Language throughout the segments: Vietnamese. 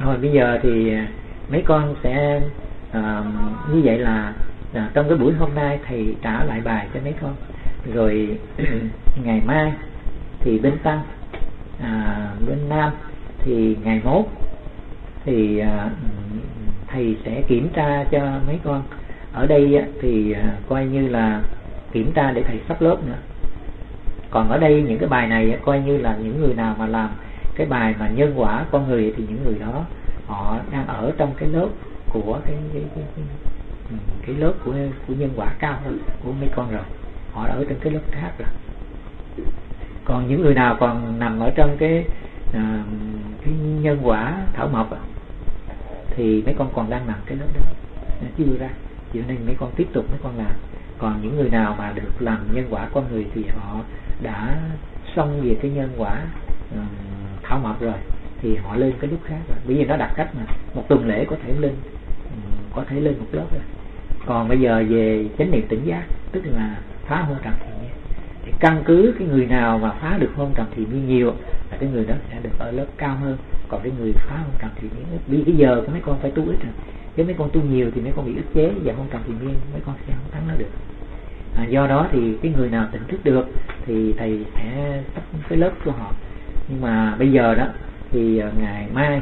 Rồi bây giờ thì mấy con sẽ như vậy là trong cái buổi hôm nay thầy trả lại bài cho mấy con. Rồi ngày mai thì bên Tăng, bên Nam thì ngày mốt thì thầy sẽ kiểm tra cho mấy con. Ở đây thì coi như là kiểm tra để thầy sắp lớp nữa. Còn ở đây những cái bài này coi như là những người nào mà làm cái bài mà nhân quả con người thì những người đó họ đang ở trong cái lớp của cái lớp của nhân quả cao hơn của mấy con rồi, họ đã ở trong cái lớp khác rồi. Còn những người nào còn nằm ở trong cái nhân quả thảo mộc thì mấy con còn đang nằm cái lớp đó chưa ra, cho nên mấy con tiếp tục mấy con làm. Còn những người nào mà được làm nhân quả con người thì họ đã xong về cái nhân quả thảo mộc rồi thì họ lên cái lớp khác rồi. Bởi vì nó đặt cách mà một tuần lễ có thể lên một lớp rồi. Còn bây giờ về chánh niệm tỉnh giác, tức là phá hôn trầm thì nhiên, thì căn cứ cái người nào mà phá được hôn trầm thì nhiên nhiều là cái người đó sẽ được ở lớp cao hơn. Còn cái người phá hôn trầm thì nhiên ít, vì cái giờ của mấy con phải tu ít rồi, nếu mấy con tu nhiều thì mấy con bị ức chế và hôn trầm thì nhiên mấy con sẽ không thắng nó được. Do đó thì cái người nào tỉnh thức được thì thầy sẽ tắt cái lớp của họ. Nhưng mà bây giờ đó thì ngày mai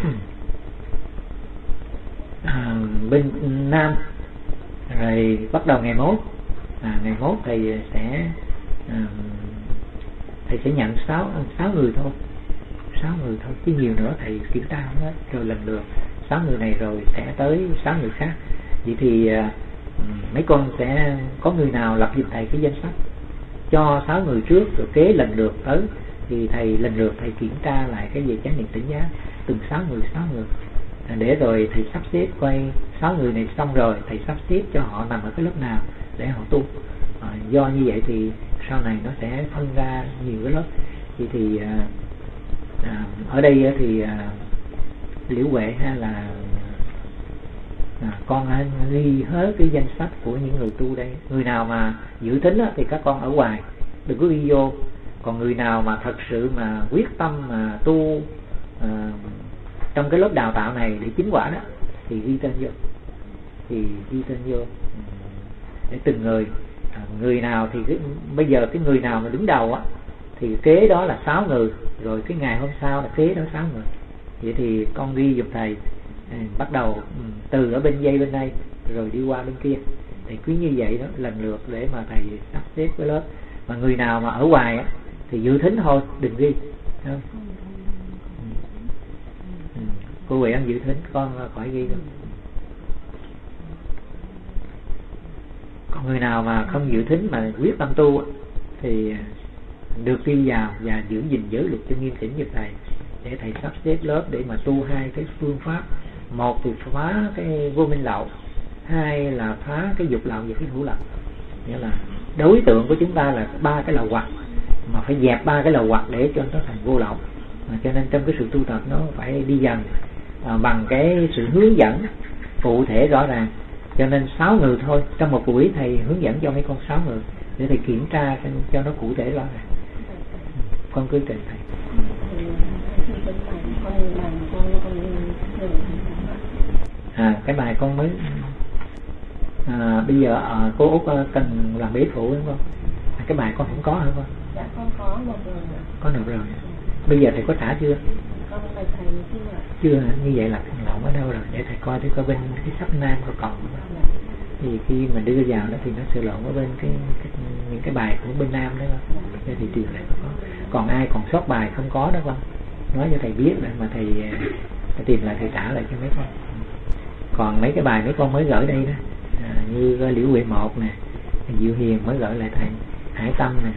bên Nam rồi bắt đầu ngày mốt thầy sẽ nhận 6 người thôi, 6 người thôi, chứ nhiều nữa thầy kiểm tra không hết. Rồi lần lượt 6 người này rồi sẽ tới 6 người khác. Vậy thì mấy con sẽ có người nào lập giùm thầy cái danh sách cho 6 người trước, rồi kế lần lượt tới thì thầy lần lượt thầy kiểm tra lại cái về chánh niệm tỉnh giác từng 6 người để rồi thầy sắp xếp coi 6 người này xong rồi thầy sắp xếp cho họ nằm ở cái lớp nào để họ tu. Do như vậy thì sau này nó sẽ phân ra nhiều cái lớp. Vậy thì ở đây thì Liễu Huệ hay là con hãy ghi hết cái danh sách của những người tu đây. Người nào mà giữ thính thì các con ở ngoài đừng có ghi vô. Còn người nào mà thật sự mà quyết tâm mà tu trong cái lớp đào tạo này để chính quả đó thì ghi tên vô, để từng người nào thì bây giờ cái người nào mà đứng đầu thì kế đó là 6 người, rồi cái ngày hôm sau là kế đó 6 người. Vậy thì con ghi giùm thầy bắt đầu từ ở bên dây bên đây rồi đi qua bên kia, thì cứ như vậy đó lần lượt để mà thầy sắp xếp cái lớp. Mà người nào mà ở ngoài thì dự thính thôi, đừng ghi. Cô Huệ dự thính con khỏi ghi đâu. Còn người nào mà không dự thính mà quyết tâm tu thì được ghi vào và giữ gìn giới luật cho nghiêm chỉnh giùm thầy, để thầy sắp xếp lớp để mà tu hai cái phương pháp. Một thì phá cái vô minh lậu, hai là phá cái dục lậu và cái hữu lậu. Nghĩa là đối tượng của chúng ta là 3 cái lậu hoặc, mà phải dẹp 3 cái lậu hoặc để cho nó thành vô lậu. Cho nên trong cái sự tu tập nó phải đi dần bằng cái sự hướng dẫn cụ thể rõ ràng. Cho nên 6 người thôi, trong một buổi thầy hướng dẫn cho mấy con 6 người để thầy kiểm tra cho nó cụ thể rõ ràng. Con cứ trình thầy. Cái bài con mới bây giờ cô Út cần làm bế phụ đúng không? Cái bài con không có hả con? Dạ con có một rồi. Có được rồi. Bây giờ thầy có trả chưa? Con bạch thầy chưa. Chưa. Như vậy là lộn ở đâu rồi? Để thầy coi thử coi bên cái sắp nam có còn. Thì khi mình đưa vào đó thì nó sẽ lộn ở bên những cái bài của bên nam đó con. Để thì truyền lại có. Còn ai còn sót bài không có đó con, nói cho thầy biết để mà thầy tìm lại, thầy trả lại cho mấy con. Còn mấy cái bài mấy con mới gửi đây đó, như Liễu Huệ 1 nè, Diệu Hiền mới gửi lại thầy, Hải Tâm nè,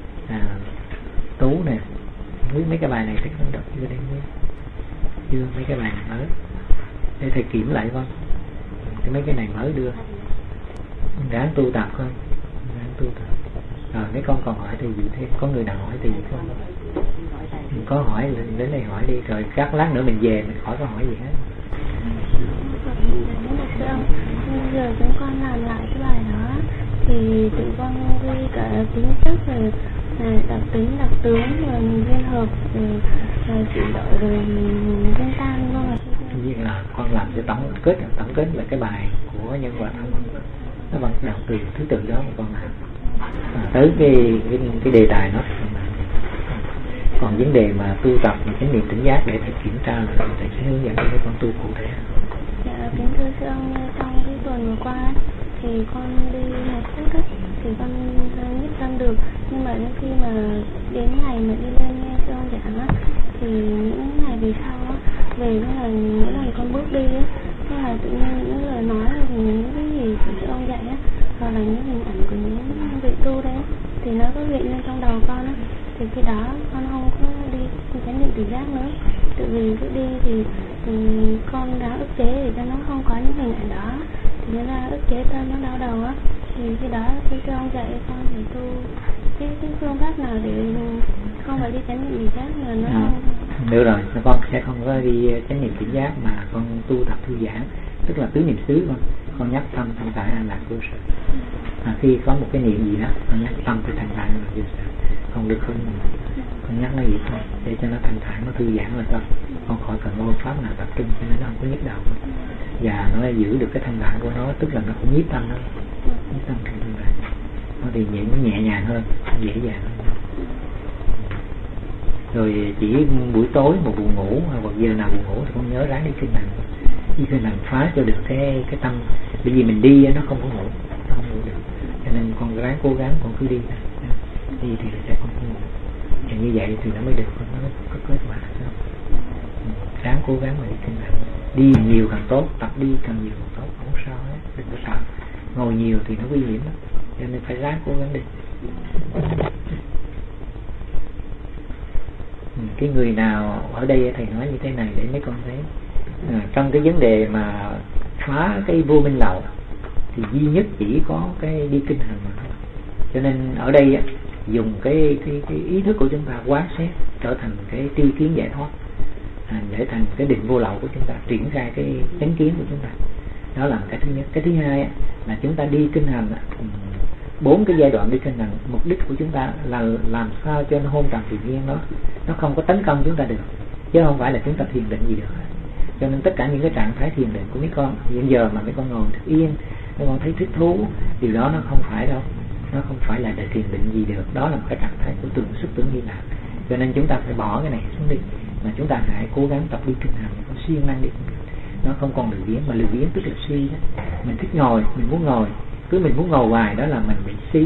Tú nè, mấy cái bài này chắc không đọc chưa đây chưa, mấy cái bài này mới để thầy kiểm lại con. Mấy cái này mới đưa, ráng tu tập con, ráng tu tập. Rồi mấy con còn hỏi thầy gì thêm? Có người nào hỏi thầy gì không? Có hỏi đến đây hỏi đi, rồi các lát nữa mình về mình khỏi có hỏi gì hết. Giờ chúng con làm lại cái bài đó thì tụi con ghi cả tính chất rồi đặc tính, đặc tướng, rồi liên hợp, rồi chuyển đổi, rồi liên tan luôn. tổng kết là cái bài của Nhân Quả Thông, nó bắt đầu từ thứ tự đó mà con làm tới cái đề tài nó. Còn vấn đề mà tu tập và chánh niệm tỉnh giác để thầy kiểm tra là thầy sẽ hướng dẫn cho mấy con tu cụ thể. Dạ, kính thưa sư ông, trong cái tuần vừa qua thì con đi một phút thì con nhất tâm được, nhưng mà khi mà đến ngày mà đi lên nghe sư ông giảng á, thì những ngày về sau á, về cái là mỗi lần con bước đi á, thế là tự nhiên những lời nói hoặc những cái gì của sư ông dạy á, hoặc là những hình ảnh của những vị tu đấy thì nó có hiện lên trong đầu con á, thì khi đó con không có đi chánh niệm tỉnh giác nữa. Tự vì cứ đi thì con đã ức chế để cho nó không có những hình ảnh đó, thì nó ra ức chế tâm nó đau đầu á, thì khi đó sư ông dạy con phải tu cái phương pháp nào để không phải đi chánh niệm tỉnh giác mà nó không. Được rồi, con sẽ không có đi chánh niệm tỉnh giác mà con tu tập thư giãn, tức là tứ niệm xứ. Con nhắc tâm thanh thản an lạc vô sự. Khi có một cái niệm gì đó con nhắc tâm tới thanh thản an lạc vô sự, không được hơn con nhắc nó gì thôi để cho nó thanh thản, nó thư giãn là thôi. Con khỏi cần môn pháp nào tập trung cho nó không có nhức đầu nữa. Và nó giữ được cái thanh thản của nó, tức là nó cũng nhiếp tâm đó, nhiếp tâm trong tương lai nó thì nhẹ nhàng hơn, dễ dàng hơn. Rồi chỉ buổi tối một buồn ngủ hoặc giờ nào buồn ngủ thì con nhớ ráng đi kinh hành, đi kinh hành phá cho được cái tâm, bởi vì mình đi nó không có ngủ, nó không ngủ được, cho nên con ráng cố gắng con cứ đi thì sẽ không ngủ, thì như vậy thì nó mới được, nó mới có kết quả. Ráng cố gắng mà đi kinh hành, đi nhiều càng tốt, tập đi càng nhiều càng tốt, không sao hết, đừng có sợ. Ngồi nhiều thì nó nguy hiểm lắm, cho nên phải ráng cố gắng đi. Cái người nào ở đây thầy nói như thế này để mấy con thấy, trong cái vấn đề mà phá cái vô minh lậu thì duy nhất chỉ có cái đi kinh hành mà thôi. Cho nên ở đây dùng cái ý thức của chúng ta quán xét trở thành cái tri kiến giải thoát, để thành cái định vô lậu của chúng ta, triển khai cái chánh kiến của chúng ta. Đó là cái thứ nhất. Cái thứ hai là chúng ta đi kinh hành, 4 cái giai đoạn đi kinh hành, mục đích của chúng ta là làm sao cho nó hôn trầm tự nhiên nó không có tấn công chúng ta được, chứ không phải là chúng ta thiền định gì được. Cho nên tất cả những cái trạng thái thiền định của mấy con hiện giờ mà mấy con ngồi thật yên, mấy con thấy thích thú, điều đó nó không phải đâu, nó không phải là để thiền định gì được. Đó là một cái trạng thái của tưởng xuất tưởng hy lạc. Cho nên chúng ta phải bỏ cái này xuống đi, mà chúng ta hãy cố gắng tập đi kinh hành, có siêng năng đi. Nó không còn lười biếng, mà lười biếng tức là si đó. Mình thích ngồi, mình muốn ngồi, cứ mình muốn ngồi hoài, đó là mình bị si.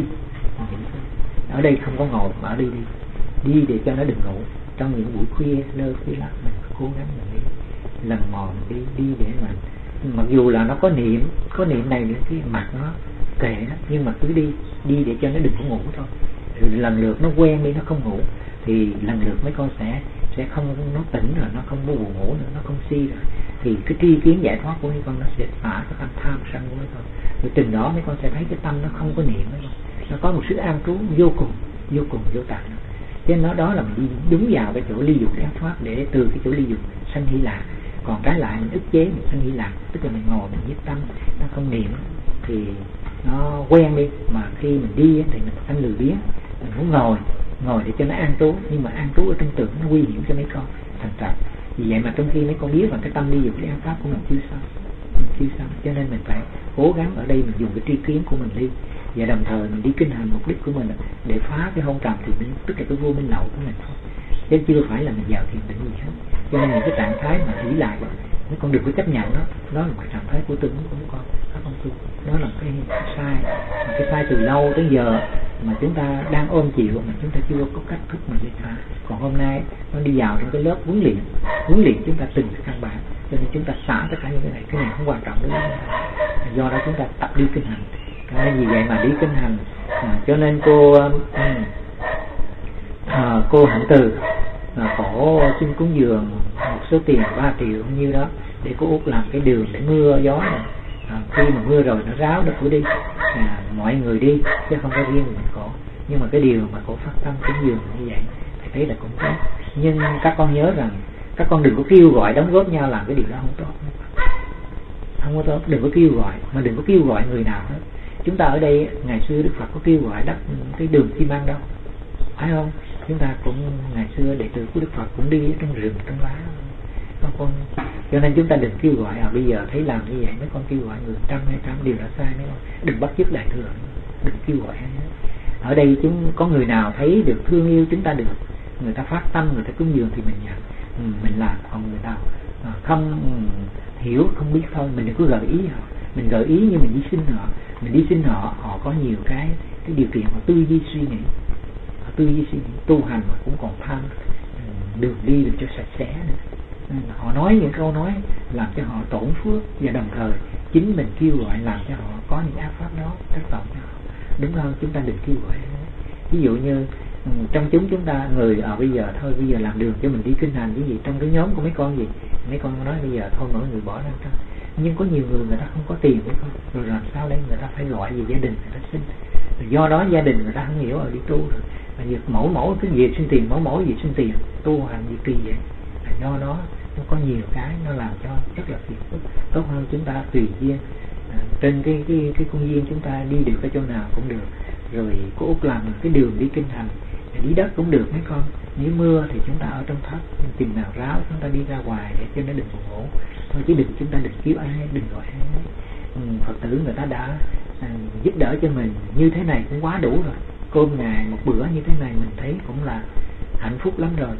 Ở đây không có ngồi mà ở đây đi để cho nó đừng ngủ. Trong những buổi khuya lơ khuya lắc mình cố gắng mình đi lần mò đi để mà mặc dù là nó có niệm này cái mặt nó kệ đó, nhưng mà cứ đi để cho nó đừng có ngủ thôi. Rồi lần lượt nó quen đi, nó không ngủ thì lần lượt mấy con sẽ không, nó tỉnh rồi, nó không buồn ngủ nữa, nó không si rồi, thì cái tri kiến giải thoát của mấy con nó sẽ phá cái tâm tham sân của mấy con. Rồi từng đó mấy con sẽ thấy cái tâm nó không có niệm mấy con, nó có một sự an trú vô cùng vô tận. Cho nên đó là mình đi đúng vào cái chỗ ly dục giải thoát, để từ cái chỗ ly dục sanh hỷ lạc. Còn trái lại mình ức chế mình sanh hỷ lạc, tức là mình ngồi mình nhiếp tâm, nó không niệm thì nó quen đi. Mà khi mình đi thì mình sanh lười biếng, mình muốn ngồi để cho nó an trú, nhưng mà an trú ở trong tưởng nó nguy hiểm cho mấy con thành trật. Vì vậy mà trong khi mấy con biết là cái tâm ly dục giải pháp của mình chưa xong, cho nên mình phải cố gắng ở đây mình dùng cái tri kiến của mình đi, và đồng thời mình đi kinh hành, mục đích của mình để phá cái hôn trầm thì mình, tức là cái vô minh lậu của mình thôi, chứ chưa phải là mình vào thiền định gì hết. Cho nên những cái trạng thái mà hỷ lạc mấy con đừng có chấp nhận đó là một trạng thái của tưởng của mấy con, nó không tu. Đó là cái sai từ lâu tới giờ mà chúng ta đang ôm chịu mà chúng ta chưa có cách thức mà để phá. Còn hôm nay nó đi vào trong cái lớp huấn luyện chúng ta từng cái căn bản, cho nên chúng ta xả tất cả những cái này không quan trọng nữa. Do đó chúng ta tập đi kinh hành. Vì vậy mà đi kinh hành, cho nên cô Hạnh Từ cổ xin cúng dường một số tiền 3 triệu nhiêu đó để cô Út làm cái đường để mưa gió này. Khi mà mưa rồi nó ráo nó cứ đi, mọi người đi chứ không có riêng mình cổ. Nhưng mà cái điều mà cổ phát tâm cúng dường như vậy thì thấy là cũng tốt. Nhưng các con nhớ rằng các con đừng có kêu gọi đóng góp nhau làm cái điều đó không tốt, đừng có kêu gọi, mà đừng có kêu gọi người nào hết. Chúng ta ở đây ngày xưa Đức Phật có kêu gọi đắp cái đường xi măng đâu, phải không? Chúng ta cũng ngày xưa đệ tử của Đức Phật cũng đi ở trong rừng trong lá, con cho nên chúng ta đừng kêu gọi bây giờ thấy làm như vậy mấy con kêu gọi người 100-200 điều là sai mấy con, đừng bắt chước đại thừa, đừng kêu gọi. Ở đây chúng có người nào thấy được thương yêu chúng ta được, người ta phát tâm, người ta cúng dường thì mình nhận, mình làm. Còn người nào không hiểu không biết thôi, mình đừng có gợi ý họ. Mình gợi ý như mình đi xin họ, mình đi xin họ, họ có nhiều cái điều kiện họ tư duy suy nghĩ, tu hành mà cũng còn tham đường đi được cho sạch sẽ nữa. Họ nói những câu nói làm cho họ tổn phước, và đồng thời chính mình kêu gọi làm cho họ có những ác pháp đó tác động cho họ, đúng không? Chúng ta đừng kêu gọi. Ví dụ như trong chúng ta người bây giờ thôi, bây giờ làm đường cho mình đi kinh hành cái gì, trong cái nhóm của mấy con gì, mấy con nói bây giờ thôi mỗi người bỏ ra cho. Nhưng có nhiều người ta không có tiền đấy con, rồi làm sao đây? Người ta phải gọi về gia đình người ta xin, rồi do đó gia đình người ta không hiểu đi tu rồi, và việc mẫu cái việc xin tiền, mẫu việc xin tiền, tu hành gì kỳ vậy. Là do đó nó có nhiều cái nó làm cho rất là phiền phức. Tốt hơn chúng ta tùy duyên, trên cái công viên chúng ta đi được ở chỗ nào cũng được. Rồi cô Út làm cái đường đi kinh hành, đi đất cũng được mấy con. Nếu mưa thì chúng ta ở trong thất, chừng nào ráo chúng ta đi ra ngoài để cho nó đừng buồn ngủ thôi, chứ chúng ta đừng kêu ai, đừng gọi ai. Phật tử người ta đã giúp đỡ cho mình như thế này cũng quá đủ rồi. Cơm ngày một bữa như thế này mình thấy cũng là hạnh phúc lắm rồi.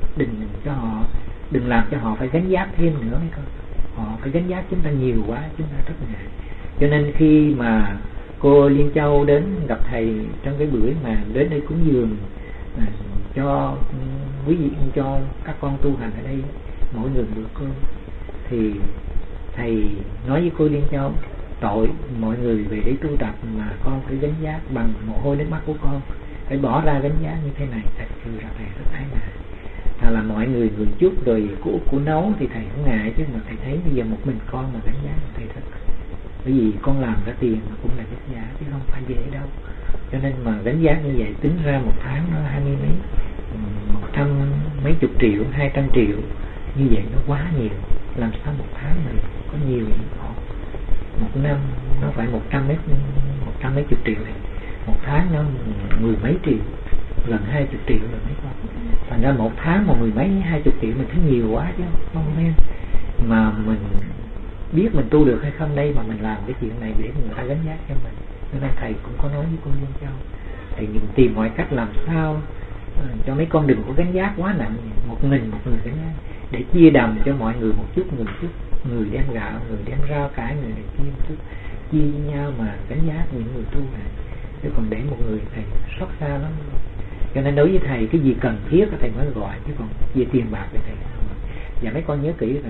Đừng làm cho họ phải gánh vác thêm nữa mấy con. Họ phải gánh vác chúng ta nhiều quá, chúng ta rất ngại. Cho nên khi mà cô Liên Châu đến gặp thầy trong cái buổi mà đến đây cúng dường cho quý vị, cho các con tu hành ở đây mỗi người bữa cơm, thì thầy nói với cô Liên Châu, tội mọi người về đây tu tập mà con phải gánh vác bằng mồ hôi nước mắt của con, phải bỏ ra gánh vác như thế này. Thật sự là thầy rất ái ngại. Là mọi người chút rồi của nấu thì thầy không ngại, chứ mà thầy thấy bây giờ một mình con mà gánh vác thầy thật, bởi vì con làm ra tiền mà cũng là vất vả chứ không phải dễ đâu. Cho nên mà gánh vác như vậy tính ra một tháng nó 20 mấy, 100 mấy chục triệu, 200 triệu như vậy nó quá nhiều. Làm sao một tháng mình có nhiều vậy? Một năm nó phải 100 mấy chục triệu này, một tháng nó 10 mấy triệu, gần 20 triệu rồi mấy con. Thành ra một tháng mà 10 mấy 20 triệu mình thấy nhiều quá chứ không nên. Mà mình biết mình tu được hay không đây mà mình làm cái chuyện này để người ta gánh vác cho mình. Nên là thầy cũng có nói với cô Liên Châu, thầy tìm mọi cách làm sao cho mấy con đừng có gánh vác quá nặng, một người gánh vác, để chia đầm cho mọi người một chút, người đem gạo, người đem rau cải, người này kia một chút, chia nhau mà gánh vác những người tu này. Chứ còn để một người thầy xót xa lắm. Cho nên đối với thầy cái gì cần thiết thầy mới gọi, chứ còn về tiền bạc thì thầy không. Và mấy con nhớ kỹ rằng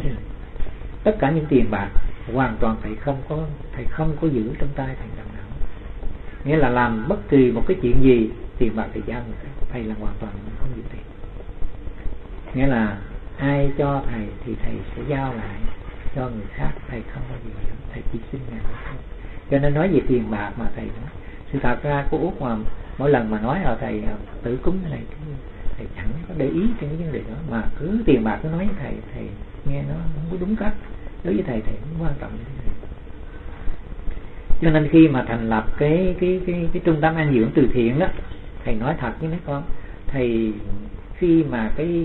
tất cả những tiền bạc hoàn toàn thầy không có giữ trong tay thầy đồng nào. Nghĩa là làm bất kỳ một cái chuyện gì, tiền bạc thì giao người khác, thầy là hoàn toàn không giữ tiền. Nghĩa là ai cho thầy thì thầy sẽ giao lại cho người khác, thầy không có gì nữa, thầy chỉ xin ngài thôi. Cho nên nói về tiền bạc mà thầy nói, sự thật ra cô Út mà mỗi lần mà nói là thầy tự cúng cái này, thầy chẳng có để ý trên cái vấn đề đó, mà cứ tiền bạc cứ nói với thầy nghe nó không có đúng cách. Đối với thầy cũng quan trọng như thế này. Cho nên khi mà thành lập cái trung tâm an dưỡng từ thiện đó, thầy nói thật với mấy con, thầy khi mà cái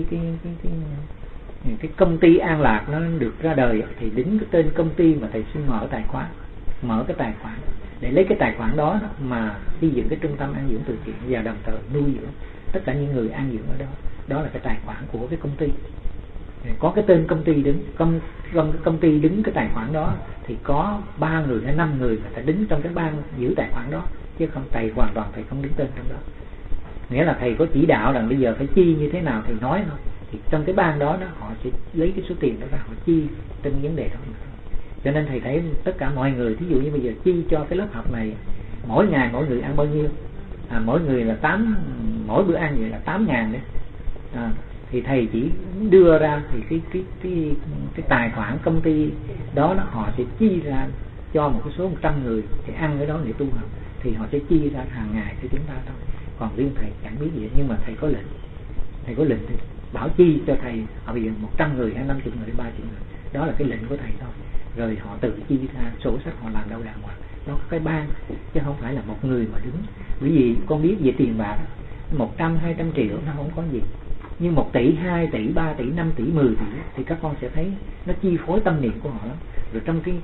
công ty An Lạc nó được ra đời thì đứng cái tên công ty mà thầy xin mở cái tài khoản để lấy cái tài khoản đó mà xây dựng cái trung tâm an dưỡng từ thiện và đồng thời nuôi dưỡng tất cả những người an dưỡng ở đó. Đó là cái tài khoản của cái công ty, có cái tên công ty đứng, công ty đứng cái tài khoản đó thì có 3 người hay 5 người người ta đứng trong cái ban giữ tài khoản đó, chứ không thầy hoàn toàn thầy không đứng tên trong đó. Nghĩa là thầy có chỉ đạo rằng bây giờ phải chi như thế nào thì nói thôi, thì trong cái ban đó họ sẽ lấy cái số tiền đó ra họ chi trên vấn đề đó. Cho nên thầy thấy tất cả mọi người, thí dụ như bây giờ chi cho cái lớp học này mỗi ngày mỗi người ăn bao nhiêu, mỗi người là mỗi bữa ăn vậy là 8.000 đấy, thì thầy chỉ đưa ra thì cái tài khoản công ty đó họ sẽ chi ra cho một cái số 100 người để ăn cái đó để tu học, thì họ sẽ chi ra hàng ngày cho chúng ta thôi. Còn riêng thầy chẳng biết gì, nhưng mà thầy có lệnh thì bảo chi cho thầy họ bây giờ 100 người hay 50 người hay 30 người, đó là cái lệnh của thầy thôi. Rồi họ tự chi ra sổ sách, họ làm đâu đàng hoàng, đó có cái ban chứ không phải là một người mà đứng. Bởi vì con biết về tiền bạc 100-200 triệu nó không có gì, Nhưng 1 tỷ, 2 tỷ, 3 tỷ, 5 tỷ, 10 tỷ thì các con sẽ thấy nó chi phối tâm niệm của họ lắm. Rồi trong cái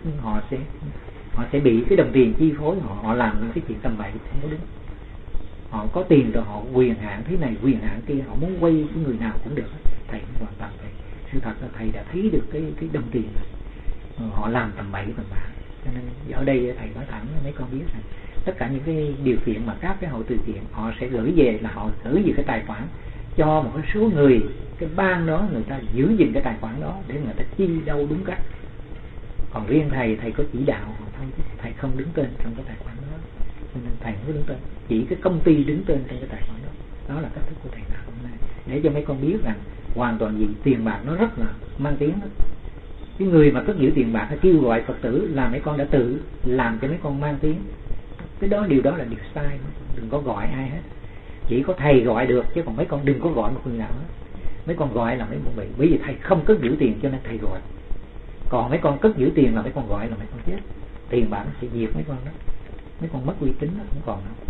họ sẽ bị cái đồng tiền chi phối, họ làm những cái chuyện tầm bậy không có đúng. Họ có tiền rồi họ quyền hạn thế này, quyền hạn kia, họ muốn quay cái người nào cũng được. Thầy hoàn toàn vậy. Sự thật là thầy đã thấy được cái đồng tiền này. Họ làm tầm bậy tầm bạ. Cho nên ở đây thầy nói thẳng mấy con biết rằng tất cả những cái điều kiện mà các cái hội từ thiện họ sẽ gửi về là họ gửi về cái tài khoản cho một cái số người, cái ban đó người ta giữ gìn cái tài khoản đó để người ta chi đâu đúng cách. Còn riêng thầy có chỉ đạo thôi, thầy không đứng tên trong cái tài khoản đó, cho nên thầy không có đứng tên, chỉ cái công ty đứng tên trong cái tài khoản đó. Đó là cách thức của thầy làm hôm nay để cho mấy con biết rằng hoàn toàn gì tiền bạc nó rất là mang tiếng đó. Cái người mà cất giữ tiền bạc hay kêu gọi Phật tử là mấy con đã tự làm cho mấy con mang tiếng. Cái đó điều đó là điều sai, đừng có gọi ai hết. Chỉ có thầy gọi được chứ còn mấy con đừng có gọi một người nào hết. Mấy con gọi là mấy con bị, bởi vì thầy không cất giữ tiền cho nên thầy gọi. Còn mấy con cất giữ tiền là mấy con gọi là mấy con chết. Tiền bạc nó sẽ diệt mấy con đó. Mấy con mất uy tín nó cũng còn đâu.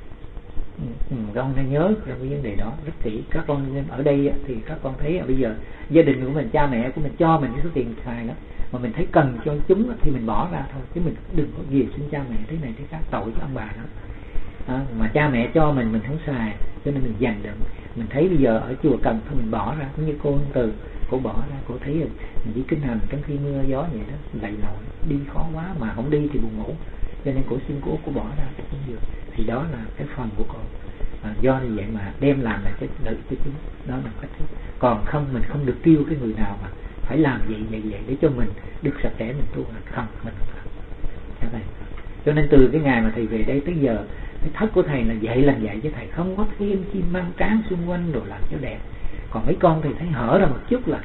Con nên nhớ trong cái vấn đề đó rất kỹ. Các con ở đây thì các con thấy bây giờ gia đình của mình, cha mẹ của mình cho mình cái số tiền xài đó, mà mình thấy cần cho chúng thì mình bỏ ra thôi, chứ mình đừng có gì xin cha mẹ thế này thế khác, tội cho ông bà đó. Mà cha mẹ cho mình không xài, cho nên mình dành được. Mình thấy bây giờ ở chùa cần thôi mình bỏ ra, cũng như cô Từ, cô bỏ ra, cô thấy rồi mình chỉ kinh hành trong khi mưa gió vậy đó, lạy lội đi khó quá, mà không đi thì buồn ngủ, cho nên cô xin cô bỏ ra cũng được. Thì đó là cái phần của cô. Do như vậy mà đem làm lại cái lợi cho chúng, đó là cách thức. Còn không, mình không được kêu cái người nào mà phải làm vậy để cho mình được sạch sẽ, mình tu không, mình không làm. Cho nên từ cái ngày mà thầy về đây tới giờ, cái thất của thầy là làm vậy chứ thầy không có thêm chim mang tráng xung quanh rồi làm cho đẹp. Còn mấy con thì thấy hở ra một chút là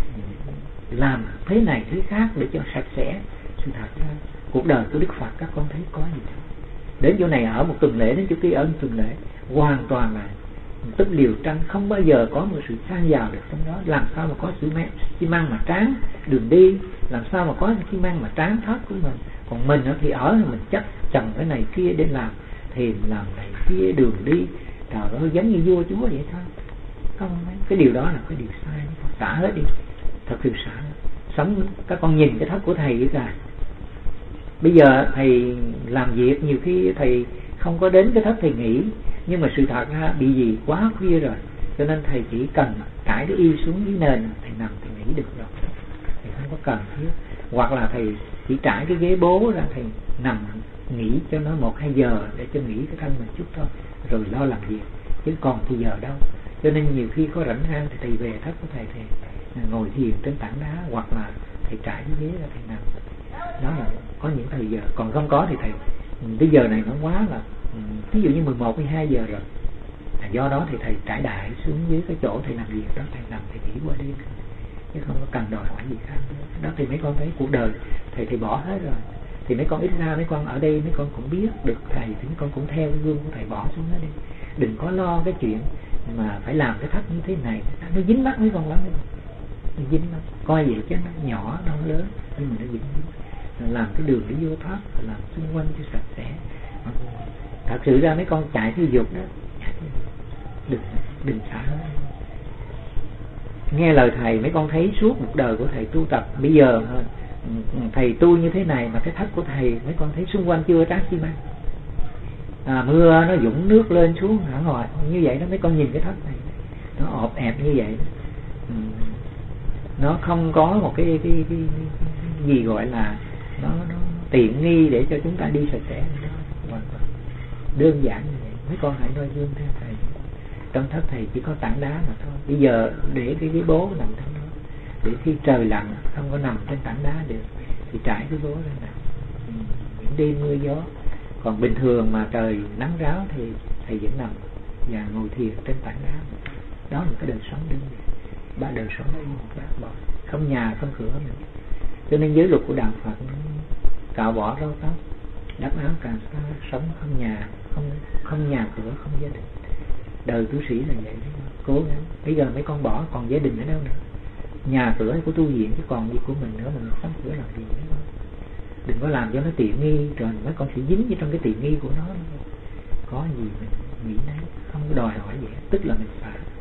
làm thế này thế khác để cho sạch sẽ. Sự thật ra cuộc đời của Đức Phật các con thấy có gì đâu. Đến chỗ này ở một tuần lễ, đến chỗ kia ở một tuần lễ, hoàn toàn là tức liều tranh, không bao giờ có một sự sang giàu được trong đó. Làm sao mà có sự xi măng mà tráng đường đi, làm sao mà có xi măng mà tráng thất của mình. Còn mình thì ở mình chắc trồng cái này kia để làm thềm, làm này kia đường đi, trời ơi giống như vua chúa vậy thôi. Không, cái điều đó là cái điều sai, xả hết đi, thật sự xả. Sống các con nhìn cái thất của thầy vậy cả. Bây giờ thầy làm việc nhiều khi thầy không có đến cái thất thầy nghỉ, nhưng mà sự thật ra bị gì quá khuya rồi, cho nên thầy chỉ cần trải cái y xuống dưới nền thầy nằm thầy nghỉ được rồi, thầy không có cần thiết. Hoặc là thầy chỉ trải cái ghế bố ra thầy nằm nghỉ cho nó 1-2 giờ để cho nghỉ cái thân mình chút thôi, rồi lo làm việc, chứ còn thì giờ đâu. Cho nên nhiều khi có rảnh rang thì thầy về thất của thầy ngồi thiền trên tảng đá, hoặc là thầy trải cái ghế ra thầy nằm. Đó là có những thời giờ. Còn không có thì thầy cái giờ này nó quá là ví dụ như 11-12 giờ rồi, do đó thì thầy trải đại xuống dưới cái chỗ thầy làm việc đó, thầy nằm thầy nghỉ qua đêm, chứ không có cần đòi hỏi gì khác đó. Thì mấy con thấy cuộc đời thầy bỏ hết rồi, thì mấy con ít ra mấy con ở đây mấy con cũng biết được thầy, thì mấy con cũng theo cái gương của thầy bỏ xuống đó đi. Đừng có lo cái chuyện mà phải làm cái thất như thế này, nó dính mắt mấy con lắm, nó dính lắm. Coi vậy chứ nó nhỏ đâu lớn, nhưng mà nó dính. Làm cái đường để vô thoát, làm xung quanh cho sạch sẽ. Thật sự ra mấy con chạy thể dục đó, đừng xả. Nghe lời thầy, mấy con thấy suốt một đời của thầy tu tập, bây giờ thầy tu như thế này mà cái thất của thầy mấy con thấy xung quanh chưa tráng xi măng, mưa nó dũng nước lên xuống hả ngoài như vậy đó. Mấy con nhìn cái thất này nó ọp ẹp như vậy đó. Nó không có một cái gì gọi là nó tiện nghi để cho chúng ta đi sạch sẽ. Đơn giản như vậy. Mấy con hãy noi gương theo thầy. Trong thất thầy chỉ có tảng đá mà thôi. Bây giờ để cái bố nằm trong đó, để khi trời lạnh không có nằm trên tảng đá được thì trải cái bố ra nằm những đêm mưa gió. Còn bình thường mà trời nắng ráo thì thầy vẫn nằm và ngồi thiền trên tảng đá. Đó là cái đời sống đơn giản. Ba đời sống đó một bát bỏ, không nhà không cửa nữa. Cho nên giới luật của đạo Phật cạo bỏ râu tóc, đắp áo cà sa, sống không nhà cửa, không gia đình. Đời tu sĩ là vậy đó. Cố gắng. Bây giờ mấy con bỏ còn gia đình ở đâu nữa? Nhà cửa của tu viện chứ còn gì của mình nữa mà mình sống cửa làm gì nữa. Đừng có làm cho nó tiện nghi rồi mấy con sẽ dính vào trong cái tiện nghi của nó. Có gì mình nghĩ nấy, không có đòi hỏi gì, tức là mình phải.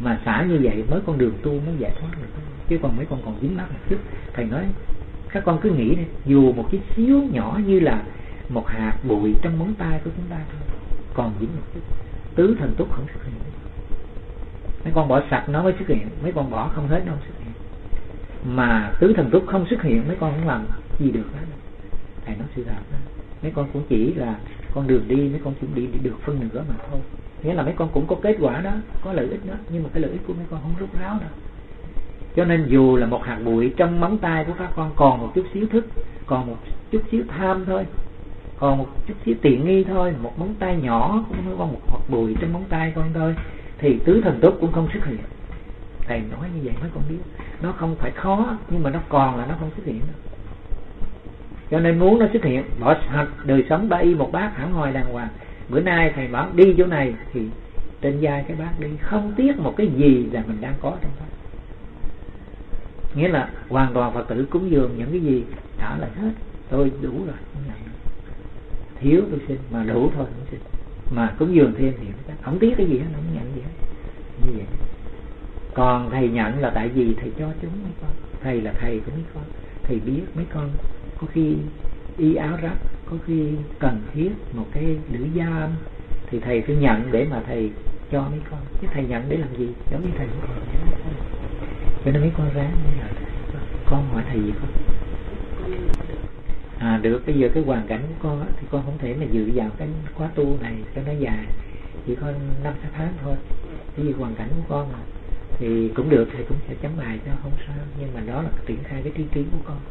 Mà xả như vậy mới con đường tu mới giải thoát được, chứ còn mấy con còn dính mắc một chút. Thầy nói các con cứ nghĩ đi, dù một cái xíu nhỏ như là một hạt bụi trong móng tay của chúng ta thôi, còn dính một chút, tứ thần túc không xuất hiện. Mấy con bỏ sạch nó mới xuất hiện, mấy con bỏ không hết nó không xuất hiện. Mà tứ thần túc không xuất hiện mấy con không làm gì được hết. Thầy nói sự thật đó. Mấy con cũng chỉ là con đường đi, mấy con chuẩn bị đi được phân nửa mà thôi. Nghĩa là mấy con cũng có kết quả đó, có lợi ích đó, nhưng mà cái lợi ích của mấy con không rút ráo đâu. Cho nên dù là một hạt bụi trong móng tay của các con còn một chút xíu thức, còn một chút xíu tham thôi, còn một chút xíu tiện nghi thôi, một móng tay nhỏ cũng có một hạt bụi trong móng tay con thôi, thì tứ thần túc cũng không xuất hiện. Thầy nói như vậy mấy con biết, nó không phải khó, nhưng mà nó còn là nó không xuất hiện đâu. Cho nên muốn nó xuất hiện, bỏ sạch đời sống ba y một bát hẳn hoi đàng hoàng. Bữa nay thầy bảo đi chỗ này thì trên vai cái bát đi, không tiếc một cái gì là mình đang có trong đó. Nghĩa là hoàn toàn Phật tử cúng dường những cái gì trả lại hết. Tôi đủ rồi, không nhận. Thiếu tôi xin, mà đủ thôi không xin. Mà cúng dường thêm thì không tiếc cái gì hết, không nhận gì hết. Như vậy. Còn thầy nhận là tại vì thầy cho chúng mấy con. Thầy là thầy của mấy con. Thầy biết mấy con có khi y áo rách, có khi cần thiết một cái lưỡi dao thì thầy phải nhận để mà thầy cho mấy con. Chứ thầy nhận để làm gì? Giống như thầy của con. Cho nên mấy con ráng là con hỏi thầy gì con? Được, bây giờ cái hoàn cảnh của con thì con không thể mà dự vào cái khóa tu này cho nó dài, chỉ có 5-6 tháng thôi. Cái gì hoàn cảnh của con mà thì cũng được, thầy cũng sẽ chấm bài cho không sao. Nhưng mà đó là triển khai cái trí kiến của con.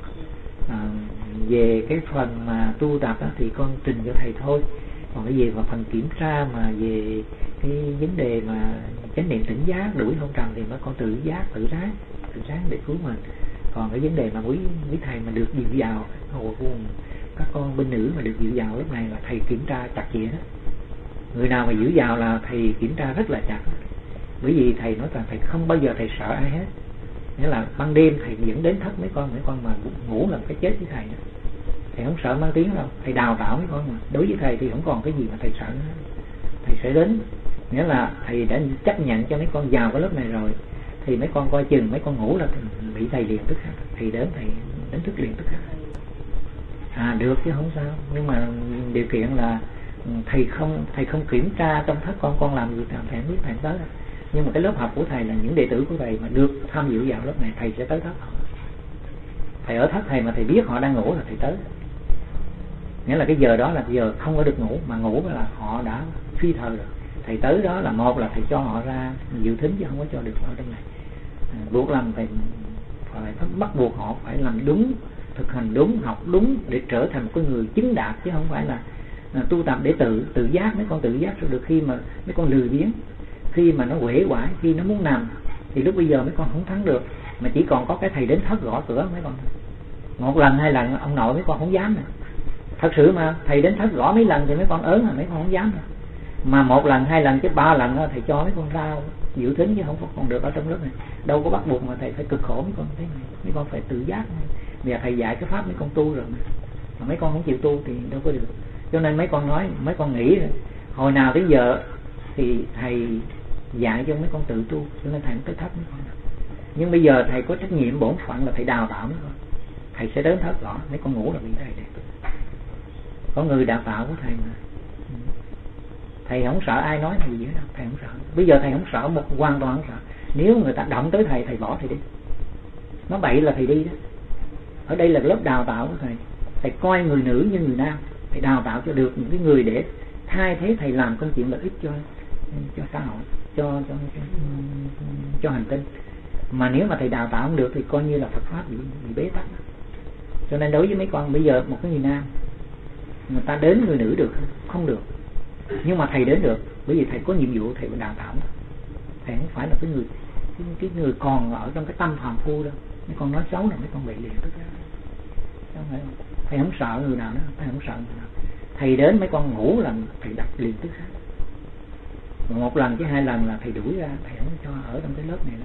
Về cái phần mà tu tập đó, thì con trình cho thầy thôi. Còn cái gì mà phần kiểm tra mà về cái vấn đề mà chánh niệm tỉnh giác đuổi không trầm thì mấy con tự giác tự ráng để cứu mình. Còn cái vấn đề mà quý thầy mà được dự vào hồi các con bên nữ mà được dự vào lúc này là thầy kiểm tra chặt chẽ đó. Người nào mà giữ vào là thầy kiểm tra rất là chặt. Bởi vì thầy nói rằng thầy không bao giờ thầy sợ ai hết. Nghĩa là ban đêm thầy dẫn đến thất mấy con mà ngủ là cái chết với thầy đó. Thầy không sợ mang tiếng đâu, thầy đào tạo mấy con mà. Đối với thầy thì không còn cái gì mà thầy sợ nữa. Thầy sẽ đến, nghĩa là thầy đã chấp nhận cho mấy con vào cái lớp này rồi thì mấy con coi chừng mấy con ngủ là bị thầy liền tức khắc. Thầy đến thức liền tức khắc. Được chứ không sao. Nhưng mà điều kiện là thầy không kiểm tra trong thất con làm gì thầy không biết thầy tới. Nhưng mà cái lớp học của thầy là những đệ tử của thầy mà được tham dự vào lớp này, thầy sẽ tới thất họ. Thầy ở thất thầy mà thầy biết họ đang ngủ là thầy tới. Nghĩa là cái giờ đó là giờ không có được ngủ, mà ngủ là họ đã phi thời rồi. Thầy tới đó là một là thầy cho họ ra dự thính chứ không có cho được ở trong này. Buộc làm phải bắt buộc họ phải làm đúng, thực hành đúng, học đúng để trở thành một cái người chứng đạt, chứ không phải là tu tập để tự giác. Mấy con tự giác rồi được khi mà mấy con lười biếng, khi mà nó uể oải, khi nó muốn nằm thì lúc bây giờ mấy con không thắng được, mà chỉ còn có cái thầy đến thất gõ cửa mấy con. Một lần 2 lần ông nội mấy con không dám nữa. Thật sự mà thầy đến thất gõ mấy lần thì mấy con ớn rồi mấy con không dám nữa. Mà 1 lần 2 lần chứ 3 lần đó, thầy cho mấy con ra dự thính chứ không có còn được ở trong lớp này. Đâu có bắt buộc mà thầy phải cực khổ mấy con thế này. Mấy con phải tự giác. Bây giờ thầy dạy cái pháp mấy con tu rồi mà mấy con không chịu tu thì đâu có được. Cho nên mấy con nói, mấy con nghĩ hồi nào tới giờ thì thầy dạy cho mấy con tự tu, cho nên thầy không tới thất mấy con. Nhưng bây giờ thầy có trách nhiệm bổn phận là thầy đào tạo mấy con. Thầy sẽ đến thất gõ mấy con ngủ là bị thầy đẹp. Có người đào tạo của thầy mà. Thầy không sợ ai nói gì nữa đâu, thầy không sợ. Bây giờ thầy không sợ, hoàn toàn không sợ. Nếu người ta động tới thầy bỏ thầy đi. Nó bậy là thầy đi đó. Ở đây là lớp đào tạo của thầy. Thầy coi người nữ như người nam. Thầy đào tạo cho được những cái người để thay thế thầy làm công chuyện lợi ích cho xã hội, cho hành tinh. Mà nếu mà thầy đào tạo không được thì coi như là Phật pháp bị bế tắc. Cho nên đối với mấy con bây giờ một cái người nam người ta đến người nữ được không được, nhưng mà thầy đến được, bởi vì thầy có nhiệm vụ thầy phải đào tạo. Thầy không phải là cái người còn ở trong cái tâm phàm phu đâu. Mấy con nói xấu là mấy con bị liền tức ra. Thầy không sợ người nào nữa, thầy không sợ người nào. Thầy đến mấy con ngủ là thầy đập liền tức khắc. 1 lần chứ 2 lần là thầy đuổi ra, thầy không cho ở trong cái lớp này nữa.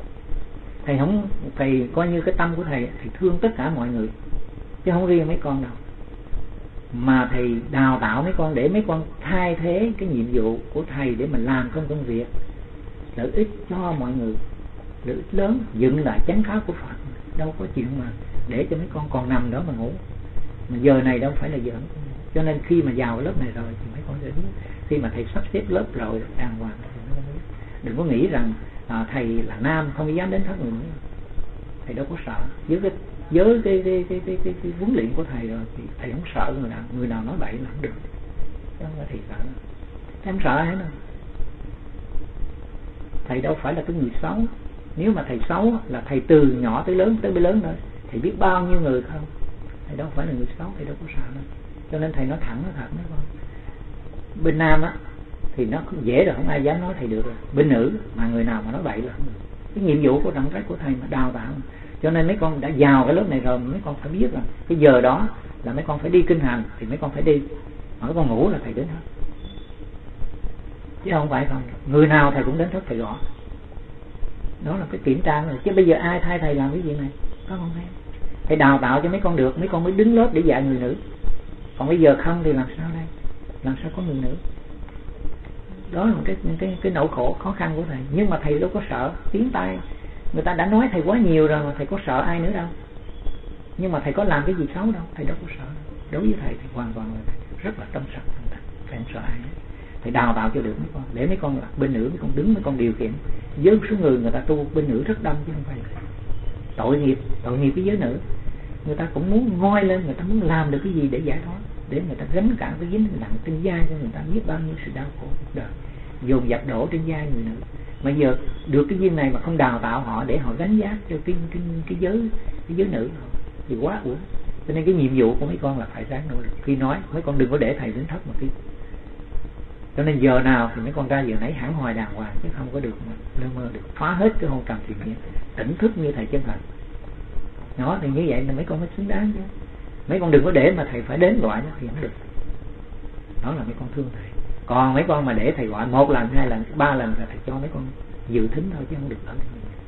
Thầy coi như cái tâm của thầy thương tất cả mọi người chứ không riêng mấy con đâu. Mà thầy đào tạo mấy con để mấy con thay thế cái nhiệm vụ của thầy để mình làm công việc. lợi ích cho mọi người, lợi ích lớn, dựng lại chánh pháp của Phật. Đâu có chuyện mà để cho mấy con còn nằm đó mà ngủ. Mà giờ này đâu phải là giờ. Cho nên khi mà vào lớp này rồi thì mấy con sẽ biết. Khi mà thầy sắp xếp lớp rồi đàng hoàng thì mấy con biết. Đừng có nghĩ rằng thầy là nam không dám đến thất người nữa. Thầy đâu có sợ. Với cái huấn luyện của thầy rồi thì thầy không sợ người nào nói bậy là không được. Chứ không có thầy sợ. Thầy không sợ hết đâu. Thầy đâu phải là cái người xấu. Nếu mà thầy xấu là thầy từ nhỏ tới lớn rồi. Thầy biết bao nhiêu người không. Thầy đâu phải là người xấu, thầy đâu có sợ đâu. Cho nên thầy nói thẳng nó thật mấy con. Bên nam á thì nó dễ rồi, không ai dám nói thầy được rồi. Bên nữ mà người nào mà nói bậy là không được. Cái nhiệm vụ của đẳng trách của thầy mà đào tạo. Cho nên mấy con đã vào cái lớp này rồi, mấy con phải biết là cái giờ đó là mấy con phải đi kinh hành thì mấy con phải đi. Mà mấy con ngủ là thầy đến hết. Chứ không phải không. Người nào thầy cũng đến thức thầy gõ. Đó là cái kiểm tra rồi. Chứ bây giờ ai thay thầy làm cái việc này? Có không thấy? Thầy đào tạo cho mấy con được, mấy con mới đứng lớp để dạy người nữ. Còn bây giờ không thì làm sao đây? Làm sao có người nữ? Đó là một cái nỗi khổ khó khăn của thầy. Nhưng mà thầy đâu có sợ tiếng tai. Người ta đã nói thầy quá nhiều rồi mà thầy có sợ ai nữa đâu. Nhưng mà thầy có làm cái gì xấu đâu, thầy đâu có sợ. Đối với thầy thì hoàn toàn là rất là tâm sạch. Thầy không sợ ai hết. Thầy đào tạo cho được mấy con, để mấy con là bên nữ, mấy con đứng, mấy con điều khiển. Với số người ta tu bên nữ rất đông chứ không phải tội nghiệp cái giới nữ. Người ta cũng muốn ngoi lên, người ta muốn làm được cái gì để giải thoát, để người ta gánh cả cái dính nặng trên vai cho người ta, biết bao nhiêu sự đau khổ cuộc đời dồn dập đổ trên vai người nữ. Mà giờ được cái duyên này mà không đào tạo họ để họ gánh vác cho cái giới nữ thì quá uổng. Cho nên cái nhiệm vụ của mấy con là phải ráng nỗ lực. Khi nói mấy con đừng có để thầy đến thất một tí. Cho nên giờ nào thì mấy con ra giờ nấy hẳn hoài đàng hoàng, chứ không có được mà lơ mơ được, phá hết cái hôn trầm thiền nhiên, tỉnh thức như thầy chân thành. Nó thì như vậy là mấy con mới xứng đáng chứ. Mấy con đừng có để mà thầy phải đến gọi nó thì không được. Đó là mấy con thương thầy. Còn mấy con mà để thầy gọi 1 lần, 2 lần, 3 lần là thầy cho mấy con dự thính thôi chứ không được ở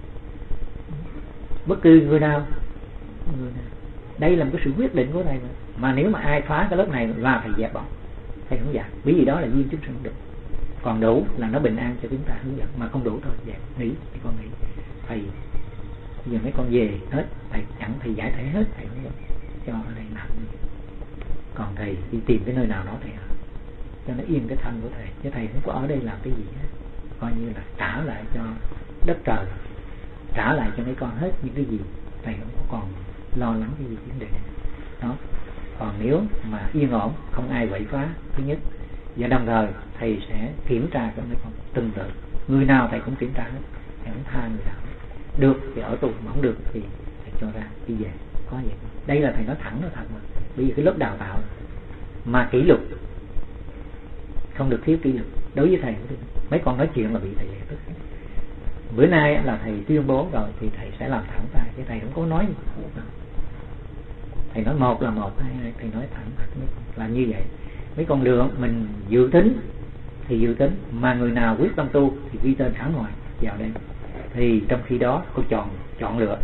bất cứ người nào. Đây là một cái sự quyết định của thầy mà nếu mà ai phá cái lớp này là thầy dẹp bỏ. Thầy không dạy, bởi vì đó là duyên chúng sinh được. Còn đủ là nó bình an cho chúng ta hướng dẫn, mà không đủ thôi dẹp. Nghĩ thì con nghĩ thầy giờ mấy con về hết, thầy chẳng thầy giải thể hết, thầy không cho ở đây nặng. Còn thầy đi tìm cái nơi nào đó thầy cho nó yên cái thân của thầy, chứ thầy không có ở đây làm cái gì hết. Coi như là trả lại cho đất trời, trả lại cho mấy con hết những cái gì, thầy không có còn lo lắng cái gì vấn đề đó. Còn nếu mà yên ổn, không ai quậy phá, thứ nhất, và đồng thời thầy sẽ kiểm tra cho mấy con từng tự, người nào thầy cũng kiểm tra hết, thầy không tha người nào. Được thì ở tù, mà không được thì thầy cho ra đi về, có vậy. Đây là thầy nói thẳng nó thật mà. Bởi vì cái lớp đào tạo mà kỷ luật, không được thiếu kỷ luật. Đối với thầy, mấy con nói chuyện là bị thầy tức. Bữa nay là thầy tuyên bố rồi thì thầy sẽ làm thẳng tay, chứ thầy không có nói gì. Thầy nói 1 là 1, 2 thầy nói thẳng thật là như vậy. Mấy con đường mình dự tính thì dự tính, mà người nào quyết tâm tu thì ghi tên thẳng ngoài vào đây. Thì trong khi đó cô chọn lựa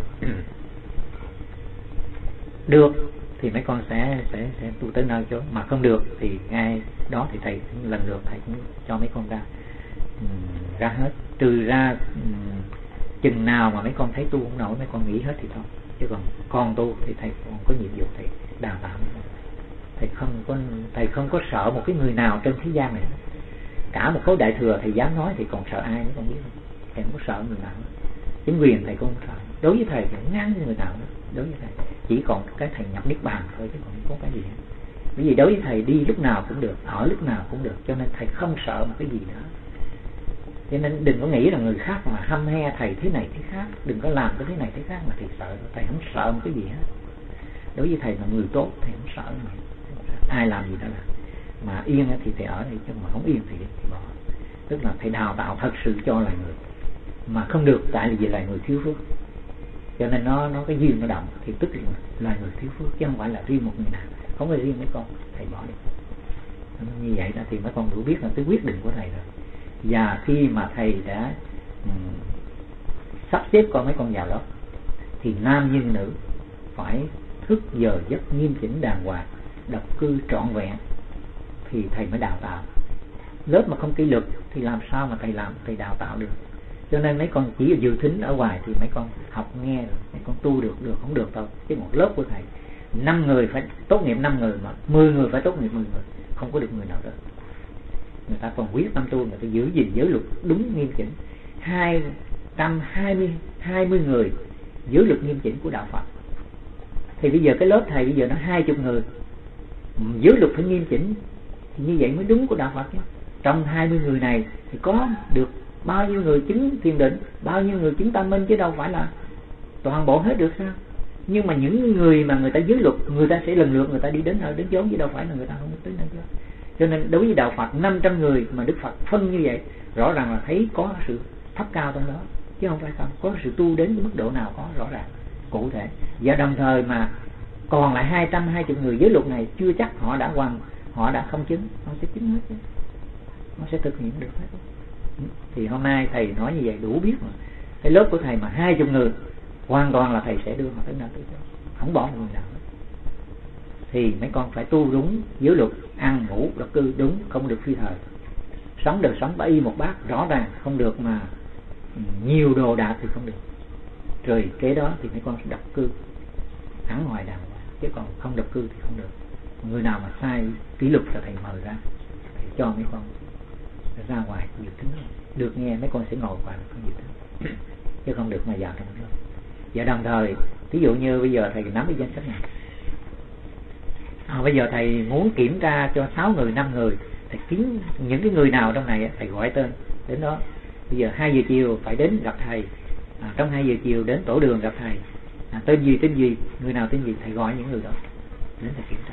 được thì mấy con sẽ tu tới nơi chỗ, mà không được thì ngay đó thì thầy lần lượt thầy cũng cho mấy con ra hết, trừ ra chừng nào mà mấy con thấy tu không nổi, mấy con nghỉ hết thì thôi. Chứ còn con tu thì thầy còn có nhiệm vụ thầy đào tạo. Thầy không có sợ một cái người nào trên thế gian này. Cả một khối đại thừa thầy dám nói thì còn sợ ai nữa con biết không? Thầy không có sợ người nào. Chính quyền thầy cũng không sợ. Đối với thầy thì không ngán người nào nữa. Đối với thầy chỉ còn cái thầy nhập niết bàn thôi, chứ còn không có cái gì hết. Bởi vì đối với thầy đi lúc nào cũng được, ở lúc nào cũng được, cho nên thầy không sợ một cái gì nữa. Cho nên đừng có nghĩ là người khác mà hăm he thầy thế này thế khác, đừng có làm cái thế này thế khác mà thầy sợ. Thầy không sợ một cái gì hết. Đối với thầy là người tốt, thầy không sợ mà. Ai làm gì đó là mà yên thì thầy ở đây, chứ mà không yên thì bỏ. Tức là thầy đào tạo thật sự cho loài người, mà không được tại vì loài người thiếu phước. Cho nên nó cái duyên nó động thì tức là loài người thiếu phước, chứ không phải là riêng một người nào, không phải riêng mấy con. Thầy bỏ đi như vậy đó thì mấy con đủ biết là cái quyết định của thầy rồi. Và khi mà thầy đã sắp xếp con mấy con vào lớp thì nam như nữ phải thức giờ giấc nghiêm chỉnh đàng hoàng, độc cư trọn vẹn thì thầy mới đào tạo. Lớp mà không kỷ luật thì làm sao mà thầy đào tạo được? Cho nên mấy con chỉ dự thính ở ngoài thì mấy con học nghe rồi, mấy con tu được không được thôi. Chứ một lớp của thầy 5 người phải tốt nghiệp 5 người, mà 10 người phải tốt nghiệp 10 người, không có được người nào đó. Người ta còn quyết tâm tu, người ta giữ gìn giới luật đúng nghiêm chỉnh. 220 người giới luật nghiêm chỉnh của đạo Phật. Thì bây giờ cái lớp thầy bây giờ nó 20 người giới luật phải nghiêm chỉnh, thì như vậy mới đúng của đạo Phật chứ. Trong 20 người này thì có được bao nhiêu người chứng thiền định, bao nhiêu người chứng tâm minh, chứ đâu phải là toàn bộ hết được sao? Nhưng mà những người mà người ta giới luật, người ta sẽ lần lượt người ta đi đến nơi đến chốn, chứ đâu phải là người ta không đến nơi chốn. Cho nên đối với đạo Phật 500 người mà Đức Phật phân như vậy, rõ ràng là thấy có sự thấp cao trong đó, chứ không phải không. Có sự tu đến cái mức độ nào có rõ ràng cụ thể. Và đồng thời mà còn lại 220 người giới luật này chưa chắc họ đã không chứng, họ sẽ chứng hết chứ. Nó sẽ thực hiện được hết. Thì hôm nay thầy nói như vậy đủ biết mà. Cái lớp của thầy mà 20 người hoàn toàn là thầy sẽ đưa họ tới nơi tới chỗ, không bỏ người nào hết. Thì mấy con phải tu đúng giới luật, ăn ngủ độc cư đúng, không được phi thời, sống đời sống y một bát rõ ràng, không được mà nhiều đồ đạc thì không được. Rồi kế đó thì mấy con sẽ độc cư hẳn ngoài đàng hoàng, chứ còn không độc cư thì không được. Người nào mà sai kỷ luật là thầy mời ra, thầy cho mấy con ra ngoài dự tính, được nghe mấy con sẽ ngồi vào không dự tính, chứ không được mà vào trong đó. Và đồng thời ví dụ như bây giờ thầy nắm cái danh sách này, bây giờ thầy muốn kiểm tra cho 6 người 5 người, thầy kiếm những cái người nào trong này thầy gọi tên đến đó. Bây giờ 2 giờ chiều phải đến gặp thầy, trong 2 giờ chiều đến tổ đường gặp thầy, tên gì, người nào tên gì, thầy gọi những người đó đến thầy kiểm tra.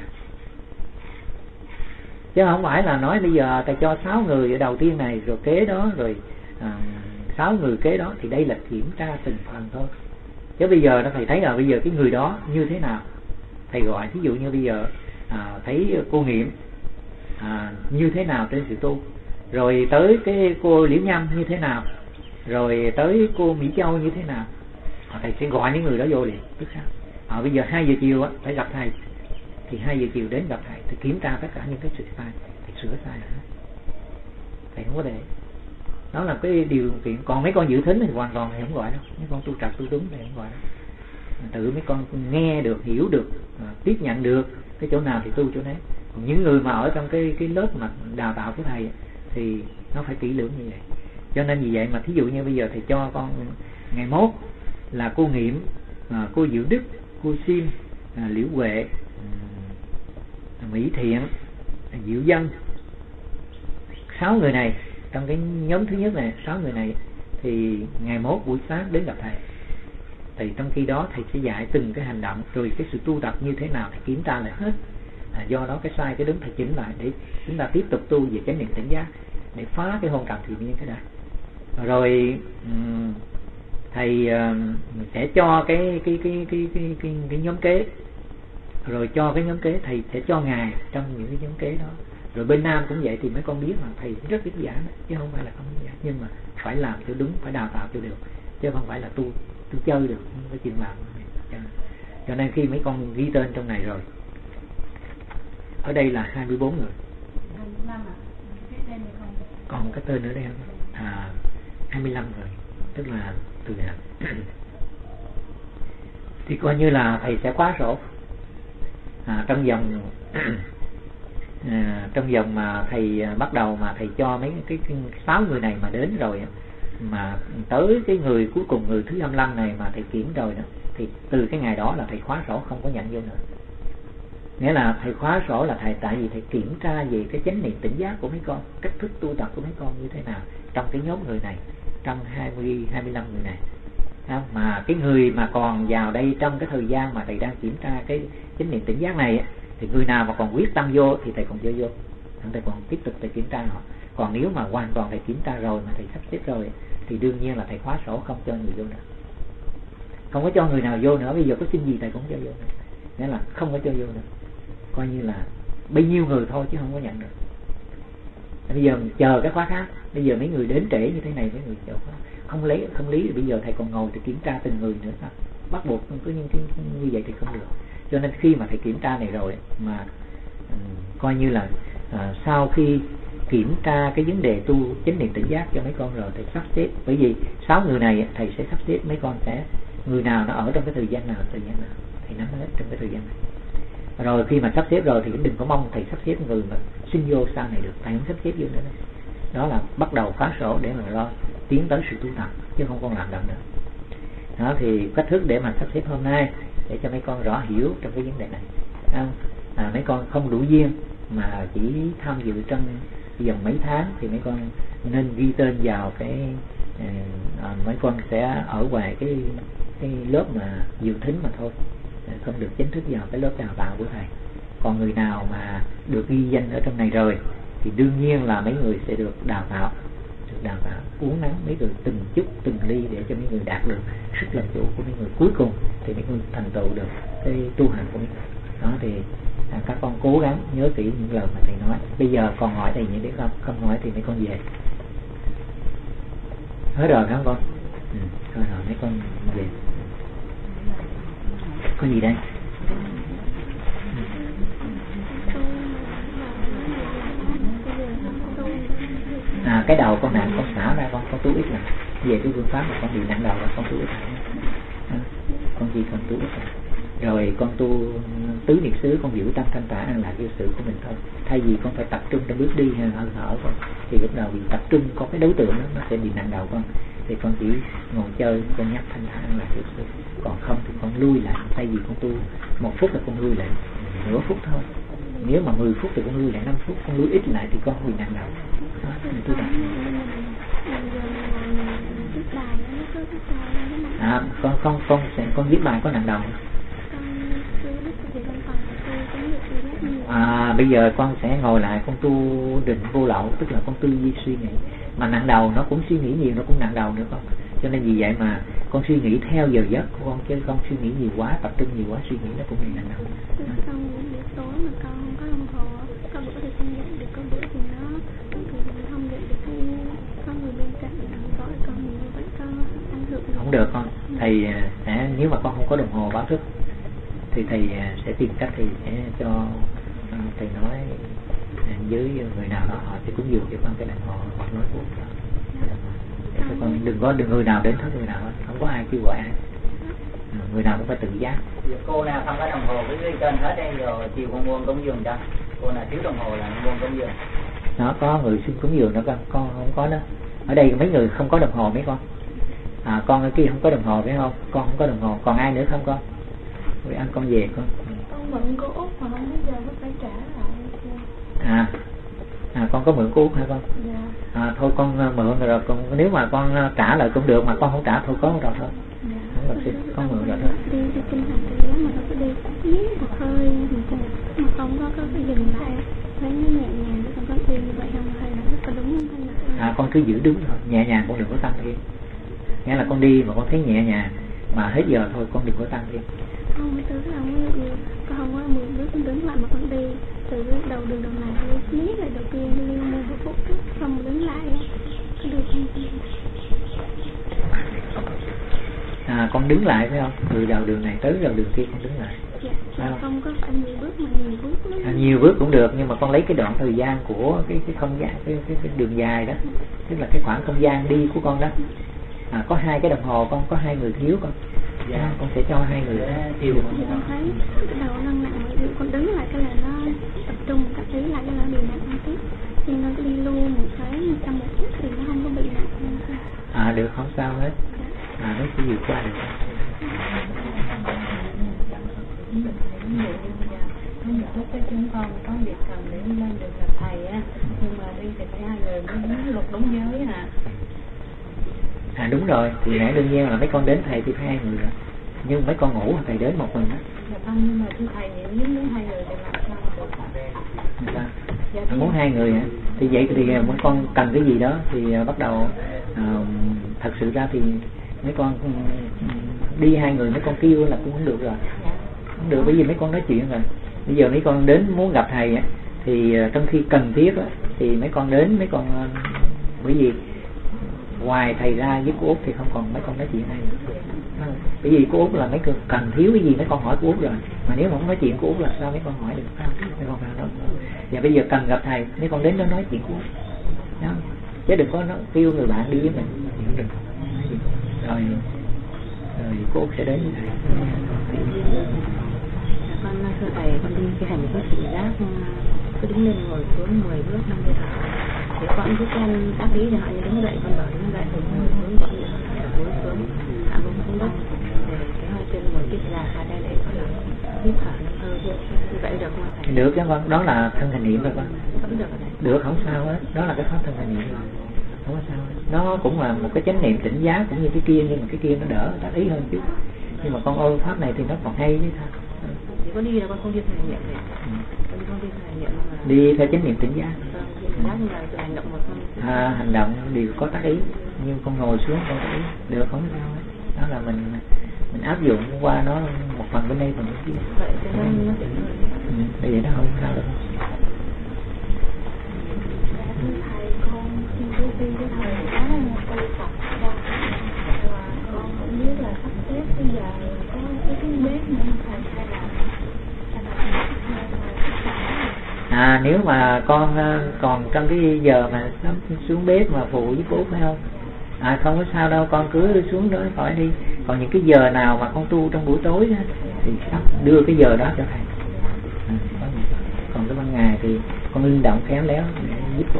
Chứ không phải là nói bây giờ thầy cho 6 người ở đầu tiên này, rồi kế đó, rồi 6 người kế đó, thì đây là kiểm tra từng phần thôi. Chứ bây giờ thầy thấy là bây giờ cái người đó như thế nào, thầy gọi. Ví dụ như bây giờ thấy cô Nghiệm như thế nào trên sự tu, rồi tới cái cô Liễu Nhâm như thế nào, rồi tới cô Mỹ Châu như thế nào, thầy sẽ gọi những người đó vô liền tức sao. Bây giờ 2 giờ chiều phải gặp thầy, thì 2 giờ chiều đến gặp thầy, thì kiểm tra tất cả những cái sự sai, thì sửa sai hết. Thầy không có để. Đó là cái điều kiện. Còn mấy con dự thính thì hoàn toàn thầy không gọi đâu. Mấy con tu trật tu đúng thầy không gọi đâu. Tự mấy con nghe được, hiểu được, tiếp nhận được cái chỗ nào thì tu chỗ đấy. Còn những người mà ở trong cái lớp mà đào tạo của thầy thì nó phải kỹ lưỡng như vậy. Cho nên vì vậy mà thí dụ như bây giờ thầy cho con ngày mốt là cô Nghiệm, cô Diệu Đức, cô Sim, Liễu Huệ, Mỹ Thiện, Diệu Dân, 6 người này trong cái nhóm thứ nhất này, 6 người này thì ngày mốt buổi sáng đến gặp thầy. Thì trong khi đó thầy sẽ dạy từng cái hành động, rồi cái sự tu tập như thế nào thì kiểm tra lại hết. Do đó cái sai cái đúng thầy chỉnh lại để chúng ta tiếp tục tu về chánh niệm tỉnh giác, để phá cái hôn trầm thì niên cái này. Rồi thầy sẽ cho cái nhóm kế, rồi cho cái nhóm kế thầy sẽ cho ngài trong những cái nhóm kế đó. Rồi bên Nam cũng vậy, thì mấy con biết là thầy rất vất vả chứ không phải là không vất vả, nhưng mà phải làm cho đúng, phải đào tạo cho được, chứ không phải là tu chơi được, không có chuyện làm. Cho nên khi mấy con ghi tên trong này rồi, ở đây là 24 người. Còn cái tên nữa đây không? 25 người, tức là từ nào? Thì coi như là thầy sẽ khóa sổ trong vòng mà thầy bắt đầu mà thầy cho mấy cái 6 người này mà đến rồi, mà tới cái người cuối cùng, người thứ 25 này mà thầy kiểm rồi đó, thì từ cái ngày đó là thầy khóa sổ, không có nhận vô nữa. Nghĩa là thầy khóa sổ là thầy, tại vì thầy kiểm tra về cái chánh niệm tỉnh giác của mấy con, cách thức tu tập của mấy con như thế nào trong cái nhóm người này, trong 25 người này. Mà cái người mà còn vào đây trong cái thời gian mà thầy đang kiểm tra cái chánh niệm tỉnh giác này, thì người nào mà còn quyết tâm vô thì thầy còn cho vô, thầy còn tiếp tục thầy kiểm tra họ. Còn nếu mà hoàn toàn thầy kiểm tra rồi mà thầy sắp xếp rồi thì đương nhiên là thầy khóa sổ, không cho người vô nữa, không có cho người nào vô nữa. Bây giờ có xin gì thầy cũng cho vô nữa, nghĩa là không có cho vô nữa, coi như là bấy nhiêu người thôi chứ không có nhận được. Bây giờ mình chờ cái khóa khác. Bây giờ mấy người đến trễ như thế này, mấy người chờ khóa không lý, bây giờ thầy còn ngồi thì kiểm tra từng người nữa sao? Bắt buộc cứ như vậy thì không được. Cho nên khi mà thầy kiểm tra này rồi mà coi như là sau khi kiểm tra cái vấn đề tu chánh niệm tỉnh giác cho mấy con rồi thầy sắp xếp. Bởi vì 6 người này thầy sẽ sắp xếp mấy con sẽ người nào nó ở trong cái thời gian nào thầy nắm hết trong cái thời gian này. Rồi khi mà sắp xếp rồi thì đừng có mong thầy sắp xếp người mà xin vô sau này được, thầy không sắp xếp vô nữa. Đó là bắt đầu phá sổ để mà lo tiến tới sự tu tập chứ không còn làm động nữa. Đó thì cách thức để mà sắp xếp hôm nay để cho mấy con rõ hiểu trong cái vấn đề này. Mấy con không đủ duyên mà chỉ tham dự trong vòng mấy tháng thì mấy con nên ghi tên vào cái mấy con sẽ ở ngoài cái lớp mà dự thính mà thôi, không được chính thức vào cái lớp đào tạo của thầy. Còn người nào mà được ghi danh ở trong này rồi thì đương nhiên là mấy người sẽ được đào tạo uống nắng mấy người từng chút từng ly để cho mấy người đạt được sức làm chủ của mấy người, cuối cùng thì mấy người thành tựu được cái tu hành của mấy người. Đó thì các con cố gắng nhớ kỹ những lời mà thầy nói. Bây giờ còn hỏi thầy những cái không hỏi thì mấy con về hết rồi phải không con? Thôi rồi mấy con về. Có gì đây? Cái đầu con nặng con xả ra con tu ít là về cái phương pháp mà con bị nặng đầu là con tu ít con chỉ cần tu ít rồi con tu tứ niệm xứ, con giữ tâm thanh tả an lạc vô sự của mình thôi. Thay vì con phải tập trung trong bước đi hay hơi thở con thì lúc đầu bị tập trung có cái đối tượng đó, nó sẽ bị nặng đầu con. Thì con chỉ ngồi chơi, con nhắc thanh thản an lạc vô sự. Còn không thì con lui lại. Thay vì con tu 1 phút là con lui lại nửa phút thôi. Nếu mà 10 phút thì con lui lại 5 phút, con lui ít lại thì con bị nặng đầu. Đó, mình tu tập. Con viết bài có nặng đầu. Bây giờ con sẽ ngồi lại con tu định vô lậu, tức là con tư duy suy nghĩ. Mà nặng đầu nó cũng suy nghĩ nhiều, nó cũng nặng đầu nữa con. Cho nên vì vậy mà con suy nghĩ theo giờ giấc của con, chứ không suy nghĩ nhiều quá, tập trung nhiều quá, suy nghĩ nó cũng bị nặng đầu. Xong buổi tối mà con không có đồng hồ, có bữa thì con dậy được, có bữa thì nó không dậy được, có người bên cạnh gọi con mình vẫn có ảnh hưởng. Không được con, thầy sẽ, nếu mà con không có đồng hồ báo thức thì thầy sẽ tìm cách, thì sẽ cho thầy nói với người nào đó họ sẽ cúng dường cho con cái đồng hồ hoặc nói cuộc đó. Để con đừng có người nào đến thức người nào hết, không có ai kêu gọi ai, người nào cũng phải tự giác. Cô nào không có đồng hồ cứ ghi tên hết đây, rồi chiều con mua cúng dường cho. Cô nào thiếu đồng hồ là mua cúng dường. Nó có người xin cúng dường đó con không có đó. Ở đây mấy người không có đồng hồ mấy con. Con ở kia không có đồng hồ phải không? Con không có đồng hồ, còn ai nữa không con? Rồi ăn con về con. Con mượn cô Út mà không biết giờ có phải trả lại. Con có mượn cô Út hả con? Dạ. Thôi con mượn rồi con, nếu mà con trả lại cũng được, mà con không trả thôi có rồi thôi. Dạ. Không cần con mượn rồi thôi. Đi kinh hành thì mà nó cứ đi nhí một hơi mà không có cái dừng lại, thấy nó nhẹ nhàng, chứ không có đi như vậy không, hay là nó có đúng không hay là con cứ giữ đúng thôi, nhẹ nhàng, con đừng có tăng thêm. Nghĩa là con đi mà con thấy nhẹ nhàng mà hết giờ thôi, con đừng có tăng thêm. Không, từ cái con không có 10 bước con đứng lại mà con đi từ cái đầu đường đầu này đi nhí lại đầu tiên đi 10 phút xong đứng lại cái đường con đứng lại phải không? Từ đầu đường này tới đầu đường kia con đứng lại. Dạ, không có phải 10 bước mà nhiều bước lắm. Nhiều bước cũng được, nhưng mà con lấy cái đoạn thời gian của cái không gian, cái đường dài đó, tức là cái khoảng không gian đi của con đó. Có 2 cái đồng hồ, con có 2 người thiếu con. Dạ, con sẽ cho 2 người thiếu. Con thấy cái đầu nó nặng, con đứng lại cái là nó tập trung tập trí lại cho nó bị nặng hơn tí. Nhưng nó đi luôn một cái 100 một chút thì nó không có bị nặng. Được, không sao hết. Nó sẽ vượt qua được. Lúc cái chúng con có việc cần để lên được gặp thầy á, nhưng mà đi thì phải 2 người mới luật đúng giới Đúng rồi, thì nãy đương nhiên là mấy con đến thầy thì phải 2 người rồi. Nhưng mấy con ngủ thầy đến một mình đó. Dạ không, nhưng mà thưa thầy nếu muốn 2 người thì làm sao được? Dạ, muốn 2 người hả? Thì vậy thì mấy con cần cái gì đó thì bắt đầu thật sự ra thì mấy con đi 2 người, mấy con kêu là cũng không được rồi. Không được, bởi vì mấy con nói chuyện rồi. Bây giờ mấy con đến muốn gặp thầy á, thì trong khi cần thiết á, thì mấy con đến, mấy con bởi vì ngoài thầy ra với cô Út thì không còn mấy con nói chuyện này nữa. Bởi vì cô Út là mấy cần thiếu cái gì mấy con hỏi cô Út rồi, mà nếu mà không nói chuyện cô Út là sao mấy con hỏi được, phải không? Mấy con phải nói. Và bây giờ cần gặp thầy mấy con đến đó nói chuyện cô Út đó, chứ đừng có kêu người bạn đi với mình, đừng. Rồi cô Út sẽ đến với thầy. Con thưa thầy, con đi cái hành có sự giác cứ đứng lên ngồi xuống 10 bước 50 thở, thì con cứ quen tác ý cho họ như đứng dậy, con bảo đứng dậy thì ngồi xuống, con ngồi xuống hạ mông xuống đất, để cái hơi chân ngồi tiếp ra ra đây để con làm hít thở hơi như vậy được không thầy? Được chứ con, đó là thân hành niệm rồi con. Vẫn được rồi. Được, không sao hết, đó là cái pháp thân hành niệm rồi, không có sao hết. Nó cũng là một cái chánh niệm tỉnh giác cũng như cái kia, nhưng mà cái kia nó đỡ tác ý hơn chút, nhưng mà con ôn pháp này thì nó còn hay chứ sao. Thì con đi là con không đi hành niệm này, con không đi hành niệm mà đi theo chánh niệm tỉnh giác. như là hành động một con. Hành động đều có tác ý, nhưng con ngồi xuống con tác ý được, không sao hết. Đó là mình áp dụng qua nó một phần bên đây phần bên kia. Vậy cho nên nó sẽ bây giờ nó không sao đâu. Thầy con xin cứ đi với thầy đó là một câu tập ra, và con không biết là sắp xếp bây giờ có cái bếp nữa thầy hay là Nếu mà con còn trong cái giờ mà xuống bếp mà phụ với cô phải không? Không có sao đâu, con cứ xuống đó khỏi đi. Còn những cái giờ nào mà con tu trong buổi tối á, thì sắp đưa cái giờ đó cho thầy. Còn cái ban ngày thì con linh động khéo léo để giúp cô.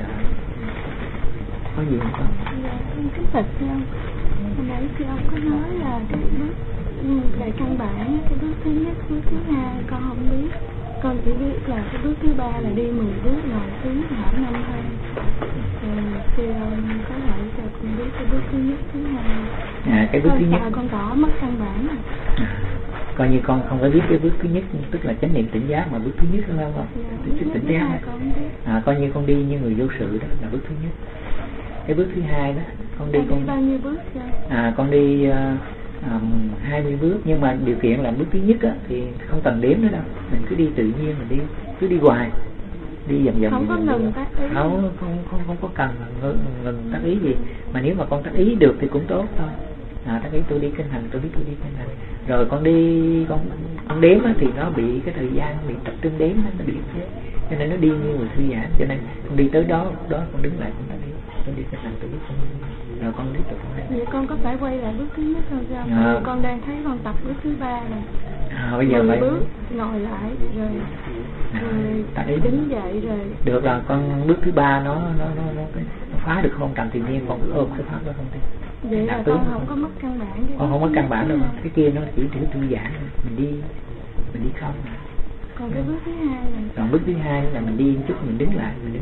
Có gì không con? cái Phật không? Hồi nãy khi ông có nói là cái bước về căn bản, cái bước thứ nhất, bước thứ hai con không biết. Con chỉ biết là cái bước thứ ba là đi 10 bước ngồi xuống thở 5 hơi. Thì ông có thể cho con biết cái bước thứ nhất, thứ hai. Cái bước thứ nhất con có mất căn bản rồi. Coi như con không có biết cái bước thứ nhất, tức là chánh niệm tỉnh giác, mà bước thứ nhất đúng không? Tức tỉnh giác. Coi như con đi như người vô sự đó là bước thứ nhất. Cái bước thứ hai đó con đi bao nhiêu bước chưa? Con đi 20 bước, nhưng mà điều kiện là bước thứ nhất á, thì không cần đếm nữa đâu, mình cứ đi tự nhiên, mình cứ đi hoài, đi vòng vòng. Không có ngừng tác ý. Không có cần ngừng tác ý gì, mà nếu mà con tác ý được thì cũng tốt thôi. Tác ý tôi đi kinh hành, tôi biết tôi đi kinh hành, rồi con đi con đếm á, thì nó bị cái thời gian bị tập trung đếm nó bị thế, cho nên nó đi như người thư giãn. Cho nên con đi tới đó con đứng lại con tác ý, con đi kinh hành tôi biết con, rồi con tiếp tục con đi. Vậy con có phải quay lại bước thứ nhất không sao? Con đang thấy con tập bước thứ ba rồi. Bây giờ phải bước ngồi lại rồi đứng dậy rồi. Được rồi, con bước thứ ba nó phá được không trầm thì nhiên con cứ ôm cái pháp đó không đi. Vậy là con không có mất căn bản. Con không mất căn bản đâu, cái kia nó chỉ thư giãn, mình đi không. Còn cái bước thứ hai là còn bước thứ hai là mình đi một chút, mình đứng lại mình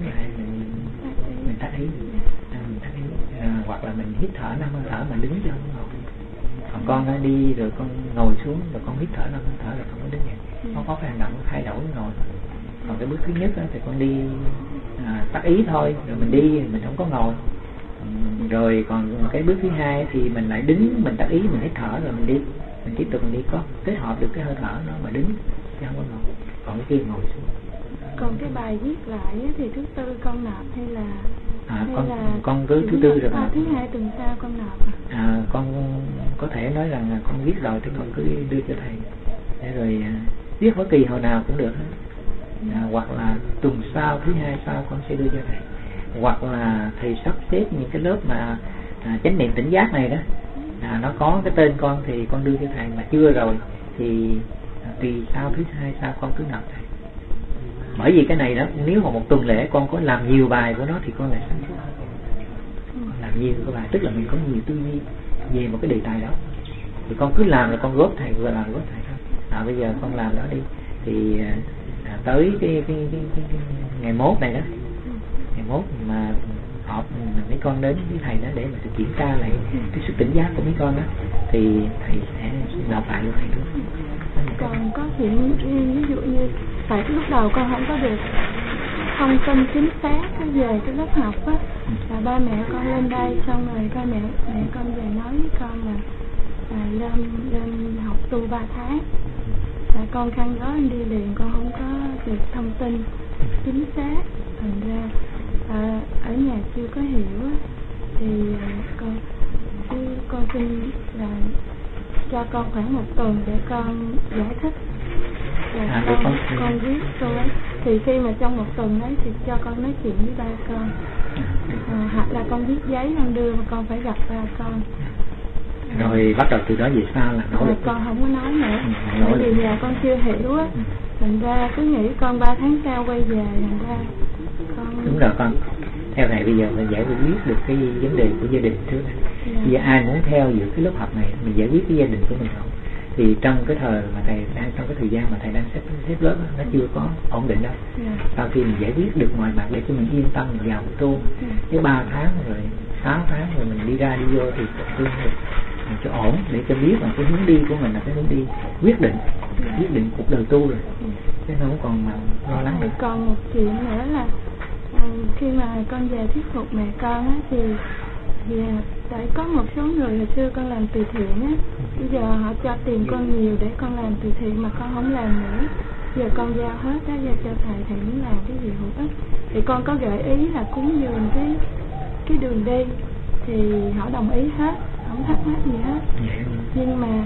tác ý, hoặc là mình hít thở 5 hơi thở mà đứng cho không ngồi. Còn con đi rồi con ngồi xuống rồi con hít thở 5 hơi thở rồi con mới đứng dậy. Con có cái hành động thay đổi ngồi. Còn cái bước thứ nhất thì con đi tác ý thôi, rồi mình đi mình không có ngồi. Rồi còn cái bước thứ hai thì mình lại đứng, mình tác ý, mình hít thở rồi mình đi, mình tiếp tục mình đi, có kết hợp được cái hơi thở nó mà đứng chứ không có ngồi. Còn cái kia ngồi xuống. Còn cái bài viết lại thì thứ tư con nộp hay là con cứ thứ tư rồi mà. Thứ hai tuần sau con nộp con có thể nói rằng con viết rồi thì con cứ đưa cho thầy, để rồi viết bất kỳ hồi nào cũng được hết. Hoặc là tuần sau, thứ hai sau con sẽ đưa cho thầy, hoặc là thầy sắp xếp những cái lớp mà chánh niệm tỉnh giác này đó, nó có cái tên con thì con đưa cho thầy, mà chưa rồi thì tùy sau thứ hai sau con cứ nộp thầy. Bởi vì cái này đó, nếu mà một tuần lễ con có làm nhiều bài của nó thì con lại sáng suốt. Con làm nhiều cái bài, tức là mình có nhiều tư duy về một cái đề tài đó, thì con cứ làm rồi con góp thầy, vừa làm góp thầy thôi. Bây giờ con làm đó đi, thì tới cái ngày mốt này đó, ngày mốt mà họp mấy con đến với thầy đó để mà kiểm tra lại cái sức tỉnh giác của mấy con đó, thì thầy sẽ nộp lại cho thầy luôn. Còn có chuyện ví dụ như tại lúc đầu con không có được thông tin chính xác về cái lớp học á, là ba mẹ con lên đây xong rồi ba mẹ con về nói với con là lên học tu 3 tháng, con khăn đó đi liền, con không có được thông tin chính xác, thành ra ở nhà chưa có hiểu á, thì con xin là cho con khoảng 1 tuần để con giải thích. Con viết câu ấy. Thì khi mà trong 1 tuần đấy thì cho con nói chuyện với ba con. Hoặc là con viết giấy con đưa mà con phải gặp ba con. Rồi bắt đầu từ đó về sau là nỗ lực. Con không có nói nữa. Bởi vì nhà con chưa hiểu á. Thành ra cứ nghĩ con 3 tháng sau quay về, thành ra con... Đúng rồi con. Theo thầy bây giờ mình giải quyết được cái vấn đề của gia đình trước. Bây giờ ai muốn theo giữa cái lớp học này, mình giải quyết cái gia đình của mình không? Thì trong cái thời mà thầy đang, trong cái thời gian mà thầy đang xếp lớp đó, nó chưa có ổn định đâu. Sau khi mình giải quyết được mọi mặt để cho mình yên tâm mình vào một tu, cái 3 tháng rồi 6 tháng rồi mình đi ra đi vô thì tu được mình cho ổn, để cho biết là cái hướng đi của mình là cái hướng đi quyết định cuộc đời tu rồi, chứ không còn mà lo lắng nữa. Còn một chuyện nữa là khi mà con về thuyết phục mẹ con á, thì tại có một số người hồi xưa con làm từ thiện á, bây giờ họ cho tiền con nhiều để con làm từ thiện mà con không làm nữa, giờ con giao hết đó, giao cho thầy muốn làm cái gì hữu ích. Thì con có gợi ý là cúng dường cái đường đi, thì họ đồng ý hết, không thắc mắc gì hết. Nhưng mà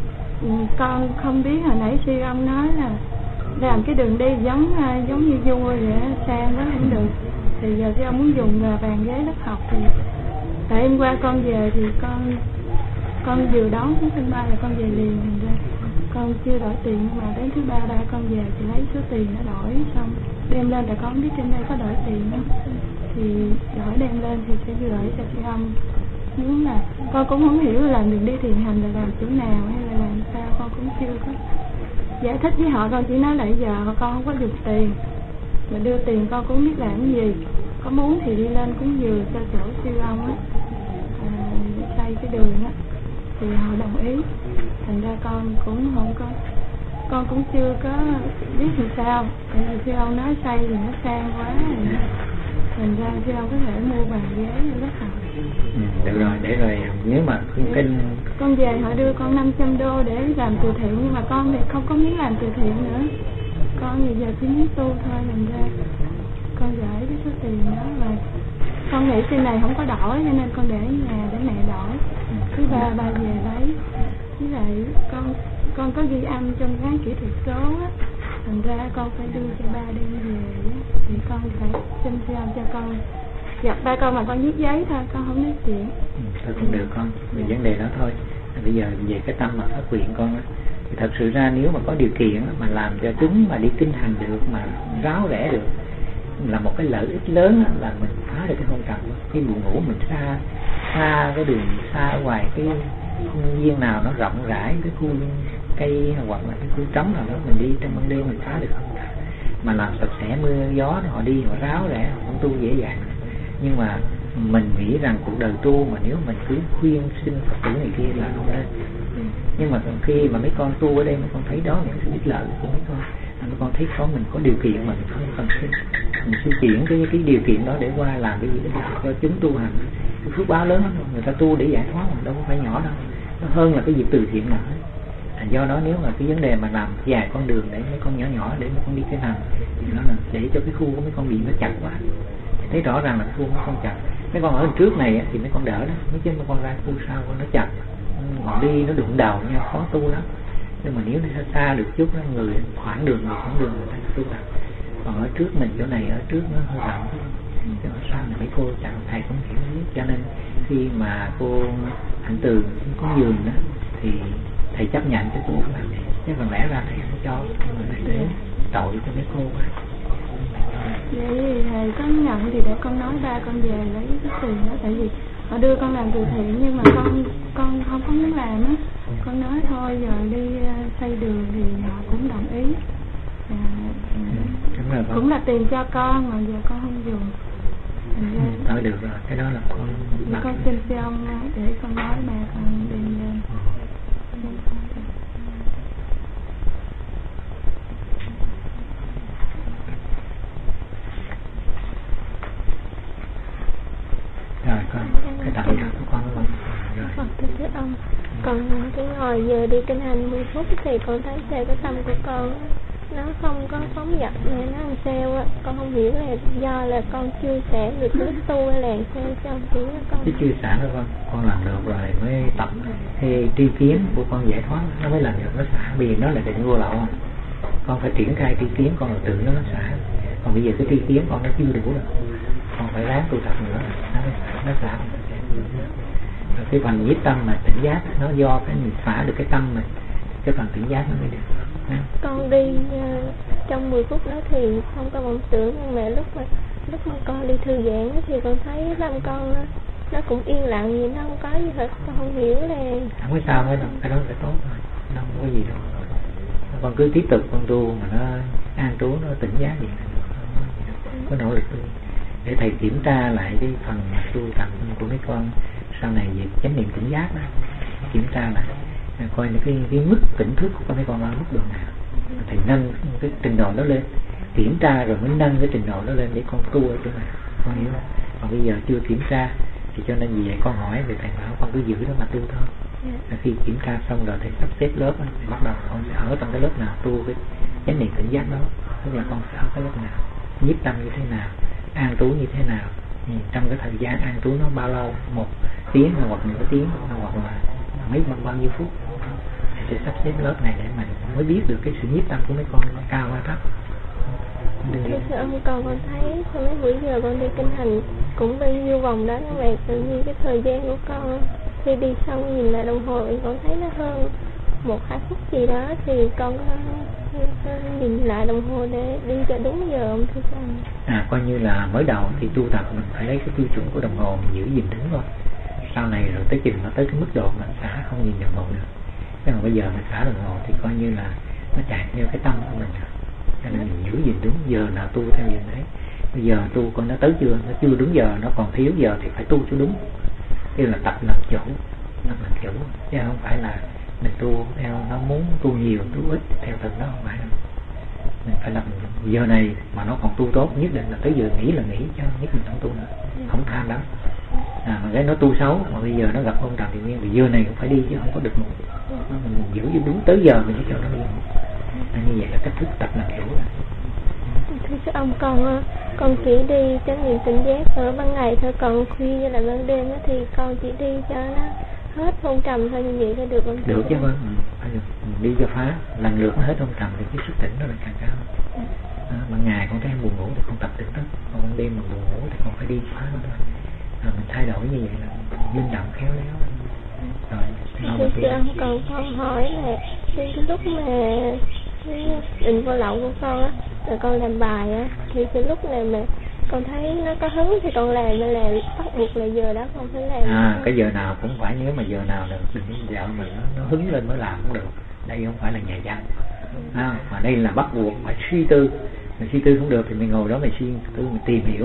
con không biết, hồi nãy sư ông nói là làm cái đường đi giống như vua vậy, sang quá không được. Thì giờ sư ông muốn dùng bàn ghế lớp học, thì tại em qua con về thì con vừa đón xuống sân bay là con về liền, thành ra con chưa đổi tiền. Nhưng mà đến thứ ba con về thì lấy số tiền đã đổi xong đem lên, tại con không biết trên đây có đổi tiền không, thì đổi đem lên thì sẽ gửi cho sư ông. Muốn là con cũng không hiểu là làm đường đi thiền hành là làm chỗ nào hay là làm sao, con cũng chưa có giải thích với họ. Con chỉ nói là giờ con không có dùng tiền, mà đưa tiền con cũng biết làm cái gì, có muốn thì đi lên cúng dường cho chỗ sư ông á, xây cái đường á, thì họ đồng ý. Thành ra con cũng không có, con cũng chưa có biết làm sao, tại vì sư ông nói xây thì nó sang quá rồi. Thành ra sư ông có thể mua bàn ghế để lớp học. Được rồi, để rồi nếu mà con về họ đưa con 500 đô để làm từ thiện, nhưng mà con thì không có muốn làm từ thiện nữa, con thì giờ chỉ muốn tu thôi. Thành ra con gửi cái số tiền đó, và con nghĩ trên này không có đổi cho nên con để ở nhà để mẹ đổi, thứ ba về lấy. Với lại con có ghi âm trong quán kỹ thuật số á, thành ra con phải đưa cho ba đem về á, thì con phải xin sư ông cho con gặp ba con mà con viết giấy thôi, con không nói chuyện. Thôi cũng được con, về vấn đề đó thôi. Bây giờ về cái tâm mà phát nguyện con á, thì thật sự ra nếu mà có điều kiện mà làm cho chúng mà đi kinh hành được, mà ráo rẽ được, là một cái lợi ích lớn là mình phá được cái hôn trầm. Cái buồn ngủ mình xa cái đường, xa ở ngoài cái công viên nào nó rộng rãi, cái khu cây hoặc là cái khu trống nào đó, mình đi trong ban đêm mình phá được hôn trầm. Mà làm sạch sẽ mưa gió thì họ đi họ ráo rẽ, họ không tu dễ dàng. Nhưng mà mình nghĩ rằng cuộc đời tu mà nếu mình cứ khuyên xin Phật tử này kia là không nên. Nhưng mà khi mà mấy con tu ở đây mấy con thấy đó những sự ích lợi của mấy con thấy có mình có điều kiện mà mình không cần xin, mình xin chuyển cái điều kiện đó để qua làm cái gì đó cho chúng tu hành. Cái phước báo lớn lắm, người ta tu để giải thoát mà đâu có phải nhỏ đâu, nó hơn là cái việc từ thiện nào hết. Do đó nếu mà cái vấn đề mà làm dài con đường để mấy con nhỏ để mấy con đi cái hành, thì nó là để cho cái khu của mấy con bị nó chặt quá. Thấy rõ ràng là khu nó không chặt. Mấy con ở bên trước này thì mấy con đỡ đó, mấy chứ mấy con ra khu sau nó chặt, họ đi nó đụng đầu nhau khó tu lắm. Nhưng mà nếu đi xa được chút đó, người khoảng đường người ta tu được. Còn ở trước mình chỗ này, ở trước nó hơi rộng, chứ ở sau này mấy cô chặt thầy cũng hiểu biết. Cho nên khi mà cô Hạnh Từ có giường đó thì thầy chấp nhận cho cô làm, chứ còn lẽ ra thầy không cho, thầy để tội cho mấy cô. Vậy thì thầy có nhận thì để con nói ba con về lấy cái tiền đó, tại vì họ đưa con làm từ thiện nhưng mà con không có muốn làm á. Con nói thôi giờ đi xây đường thì họ cũng đồng ý. Cũng là tiền cho con mà giờ con không dùng. Thôi được rồi, cái đó là con xin cho ông để con nói ba con đem lên. Rồi con, cái tại đó của con rồi. Thưa ông, con cứ ngồi giờ đi kinh hành 10 phút thì con thấy về cái tâm của con nó không có phóng dật này, nó làm sao á, con không hiểu là do là con chưa sẻ được lúc tu hay là sao trong hiểu con. Chứ chưa xả đâu con làm được rồi mới tập thì tri kiến của con giải thoát nó mới làm được, nó xả. Vì nó là định vô lậu, con phải triển khai tri kiến, con là tự nó xả. Còn bây giờ cái tri kiến con nó chưa đủ rồi, con phải ráng tu tập nữa nó xả. Rồi cái phần nhiếp tâm mà tỉnh giác nó do cái mình xả được cái tâm mình, cái phần tỉnh giác nó mới được. Con đi trong 10 phút đó thì không có vọng tưởng, nhưng mà lúc mà con đi thư giãn thì con thấy tâm con nó cũng yên lặng gì, nó không có gì hết. Con không hiểu là không có sao hết đâu, cái đó phải tốt thôi, nó không có gì đâu. Con cứ tiếp tục con tu mà nó an trú, nó tỉnh giác gì, có nỗ lực tu để thầy kiểm tra lại cái phần mà tu tập của mấy con sau này về chánh niệm tỉnh giác đó, kiểm tra lại coi cái mức tỉnh thức của mấy con ở mức độ nào, thầy nâng cái trình độ đó lên, kiểm tra rồi mới nâng cái trình độ đó lên để con tu ở chỗ này, con hiểu không? Còn bây giờ chưa kiểm tra thì cho nên vì vậy con hỏi về thầy bảo con cứ giữ đó mà tu thôi. Khi kiểm tra xong rồi thầy sắp xếp lớp, bắt đầu con sẽ ở trong cái lớp nào tu cái chánh niệm tỉnh giác đó, tức là con sẽ ở cái lớp nào, nhiếp tâm như thế nào, an trú như thế nào, trong cái thời gian an trú nó bao lâu, 1 tiếng hoặc nửa tiếng hoặc là bao nhiêu phút, thì sẽ sắp xếp lớp này để mình mới biết được cái sự nhiếp tâm của mấy con nó cao hay thấp. Thưa ông, con thấy sau mấy buổi giờ con đi kinh hành cũng bao nhiêu vòng đó, nhưng mà tự nhiên cái thời gian của con khi đi xong nhìn lại đồng hồ con thấy nó hơn 1-2 phút gì đó, thì con nhìn lại đồng hồ để đi cho đúng giờ ông thưa ông. Coi như là mới đầu thì tu tập mình phải lấy cái tiêu chuẩn của đồng hồ mình giữ gìn đúng thôi. Sau này rồi tới chừng nó tới cái mức độ mà xả không nhìn đồng hồ nữa. Thế mà bây giờ mình xả đồng hồ thì coi như là nó chạy theo cái tâm của mình rồi. Cho nên mình giữ gìn đúng giờ nào tu theo giờ đấy. Bây giờ tu con nó tới chưa, nó chưa đúng giờ, nó còn thiếu giờ thì phải tu cho đúng. Thế là tập làm chủ, chứ không phải là mình tu theo nó muốn tu nhiều, tu ít theo từng đó, không phải đâu. Mình phải làm giờ này mà nó còn tu tốt, nhất định là tới giờ nghỉ là nghỉ, chứ nhất định không tu nữa, không tham lắm. Mà cái nó tu xấu mà bây giờ nó gặp ông Trần Thị Nguyên thì giờ này cũng phải đi chứ không có được ngủ. Mình giữ cho đúng tới giờ mình mới cho nó đi. Như vậy là cách thức tập làm chủ. Thưa ông, con chỉ đi chánh niệm tỉnh giác ở ban ngày thôi, còn khuya với lại ban đêm thì con chỉ đi cho nó hết hôn trầm thôi, như vậy có được không? Được chứ vâng, phải được. Đi cho phá lần lượt nó hết hôn trầm thì cái sức tỉnh nó lại càng cao. Ban ngày con thấy buồn ngủ thì con tập tỉnh đó, còn ban đêm mà buồn ngủ thì con phải đi phá nó thôi. Rồi mình thay đổi như vậy là linh động khéo léo. Rồi thưa ông, còn con hỏi là cái lúc mà cái định vô lậu của con á, rồi con làm bài á, thì cái lúc này mà con thấy nó có hứng thì con làm, nên là bắt buộc là giờ đó con phải làm. Cái giờ nào cũng phải, nếu mà giờ nào là đừng vợ mình nó hứng lên mới làm cũng được. Đây không phải là nhà văn, mà đây là bắt buộc phải suy tư. Mình suy tư không được thì mình ngồi đó mình suy tư, mình tìm hiểu,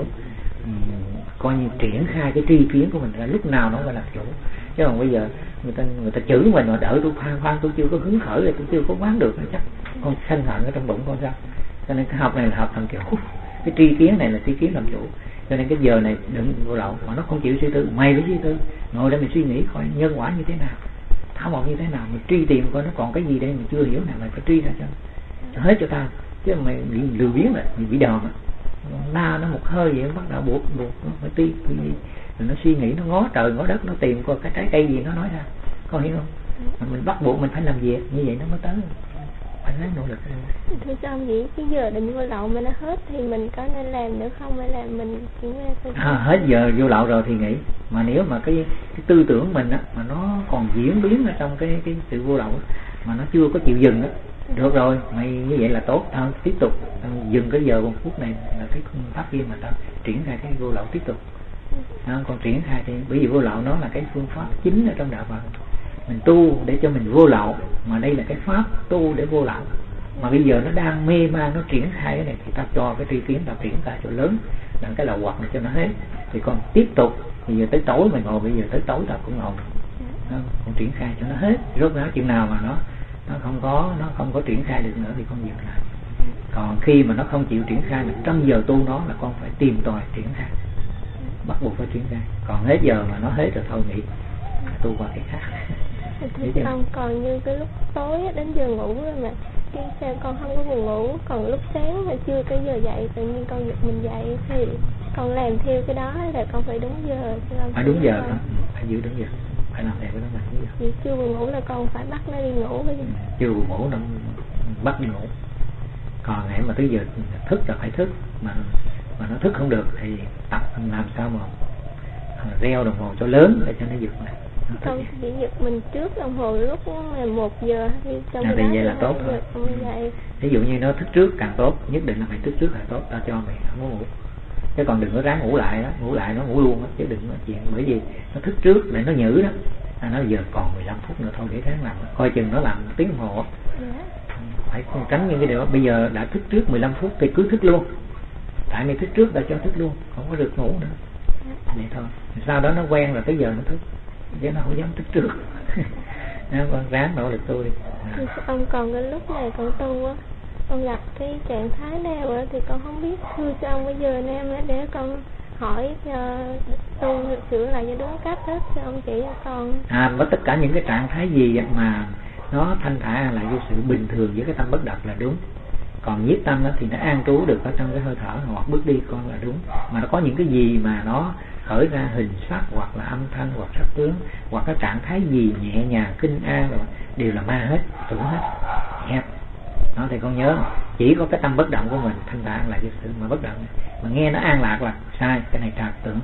coi như triển khai cái tri kiến của mình là lúc nào nó phải làm chủ. Chứ còn bây giờ người ta chửi mình mà đỡ tôi khoan tôi chưa có hứng khởi rồi, tôi chưa có quán được chắc con sân hận ở trong bụng con sao. Cho nên cái học này là học thành kiểu cái tri kiến này là tri kiến làm chủ. Cho nên cái giờ này đừng vô lậu, mà nó không chịu suy tư, mày phải suy tư, ngồi để mình suy nghĩ coi nhân quả như thế nào, thảo luận như thế nào, mình truy tìm coi nó còn cái gì đây mình chưa hiểu nào, mày phải truy ra cho hết cho tao, chứ mày bị lừa biếng rồi, bị đòn á, nó một hơi vậy bắt đầu buộc nó phải ti cái gì, rồi nó suy nghĩ, nó ngó trời ngó đất, nó tìm coi cái trái cây gì nó nói ra, con hiểu không? Mà mình bắt buộc mình phải làm việc như vậy nó mới tới, phải ráng nỗ lực. Thưa xong vậy cái giờ định vô lậu mà nó hết thì mình có nên làm nữa không, hay là mình chỉ hết giờ vô lậu rồi thì nghỉ. Mà nếu mà cái tư tưởng mình á mà nó còn diễn biến ở trong cái sự vô lậu mà nó chưa có chịu dừng á, được rồi mày như vậy là tốt, tiếp tục dừng cái giờ 1 phút này là cái pháp kia mà ta triển khai cái vô lậu tiếp tục. Còn triển khai thì bởi vì vô lậu nó là cái phương pháp chính ở trong đạo Phật, mình tu để cho mình vô lậu, mà đây là cái pháp tu để vô lậu. Mà bây giờ nó đang mê man, nó triển khai cái này thì ta cho cái tri kiến ta triển khai cho lớn, làm cái lậu hoặc này cho nó hết, thì còn tiếp tục. Bây giờ tới tối mình ngồi, bây giờ tới tối ta cũng ngồi, còn triển khai cho nó hết. Rốt ráo chừng nào mà nó không có triển khai được nữa thì con dừng lại. Còn khi mà nó không chịu triển khai, mình trong giờ tu nó là con phải tìm tòi triển khai, bắt buộc phải triển khai. Còn hết giờ mà nó hết rồi thôi nghỉ, tu qua cái khác. Thưa ông, còn như cái lúc tối đến giờ ngủ rồi mà cái sao con không có buồn ngủ, còn lúc sáng mà chưa cái giờ dậy tự nhiên con giật mình dậy thì con làm theo cái đó là con phải đúng giờ. Phải đúng giờ đó, phải giữ đúng giờ, phải làm theo cái đó mà đúng giờ. Vì chưa buồn ngủ là con phải bắt nó đi ngủ với. Chưa buồn ngủ nó bắt đi ngủ. Còn ngày mà tới giờ thức là phải thức, mà nó thức không được thì tập làm sao mà reo đồng hồ cho lớn để cho nó giật này. Con chỉ giật mình trước đồng hồ lúc là 1 giờ thì trong thì vậy là tốt rồi. Ví dụ như nó thức trước càng tốt, nhất định là phải thức trước là tốt, ta cho mày không có ngủ. Chứ còn đừng có ráng ngủ lại đó, ngủ lại nó ngủ luôn đó, chứ đừng có chuyện, bởi vì nó thức trước để nó nhử đó. Nó giờ còn 15 phút nữa thôi để ráng làm, coi chừng nó làm 1 tiếng đồng hồ. Phải tránh những cái điều đó. Bây giờ đã thức trước 15 phút thì cứ thức luôn, tại mày thức trước đã cho thức luôn, không có được ngủ nữa. Vậy thôi, sau đó nó quen rồi tới giờ nó thức, chứ nó không dám thức trước. Con ráng nỗ lực tôi. Ông còn cái lúc này con tu á, con gặp cái trạng thái nào á thì con không biết, thưa cho ông bây giờ em để con hỏi tu sửa lại cho đúng cách hết, cho ông chỉ cho con. Với tất cả những cái trạng thái gì mà nó thanh thản là do sự bình thường với cái tâm bất động là đúng. Còn nhiếp tâm đó thì nó an trú được ở trong cái hơi thở hoặc bước đi con là đúng. Mà nó có những cái gì mà nó khởi ra hình sắc hoặc là âm thanh hoặc sắc tướng hoặc cái trạng thái gì nhẹ nhàng kinh an rồi đều là ma hết, tưởng hết, hẹp. Đó thì con nhớ chỉ có cái tâm bất động của mình thanh thản là cái sự mà bất động, mà nghe nó an lạc là sai, cái này trà tưởng,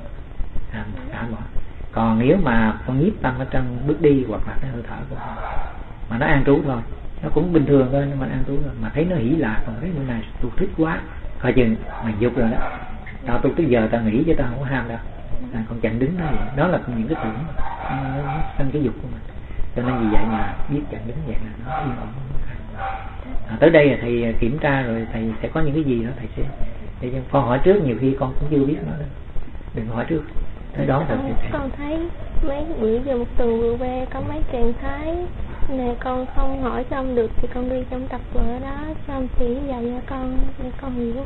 xả bỏ. Còn nếu mà con nhiếp tâm ở trong bước đi hoặc là cái hơi thở của con mà nó an trú thôi, nó cũng bình thường thôi, nhưng mà an trú rồi, mà thấy nó hỉ lạc, còn thấy bữa này tôi thích quá, coi chừng mày dục rồi đó. Tao tu tới giờ tao nghĩ chứ tao không có ham đâu. Con chặn đứng đó vậy. Đó là những cái tưởng nó sanh cái dục của mình. Cho nên vì vậy mà biết chặn đứng vậy là nó yên ổn. Tới đây là thầy kiểm tra rồi, thầy sẽ có những cái gì đó thầy sẽ để con hỏi trước, nhiều khi con cũng chưa biết nó đâu. Đừng hỏi trước. Tới đó rồi sẽ con thấy mấy bữa giờ một tuần vừa qua có mấy trạng thái nè, con không hỏi xong được thì con đi trong tập vở đó, xong chỉ dạy cho con hiểu.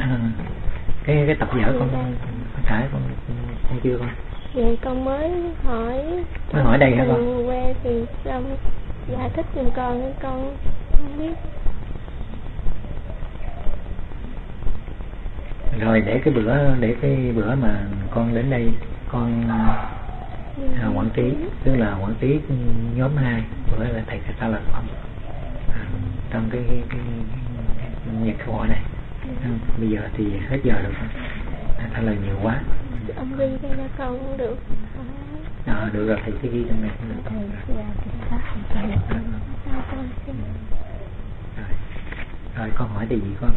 Cái tập vở con trải con chưa con? Vậy con mới hỏi đây hả con? Vừa qua thì xong giải thích giùm con nên con không biết. Rồi để cái bữa mà con đến đây con quản trí, tức là quản trí nhóm 2, bữa là thầy sẽ trả lời con trong cái nhật hội này. Bây giờ thì hết giờ rồi, trả lời nhiều quá. Ông ghi cái cho con cũng được. Được rồi, thầy sẽ ghi trong này cũng được. Rồi con hỏi điều gì con?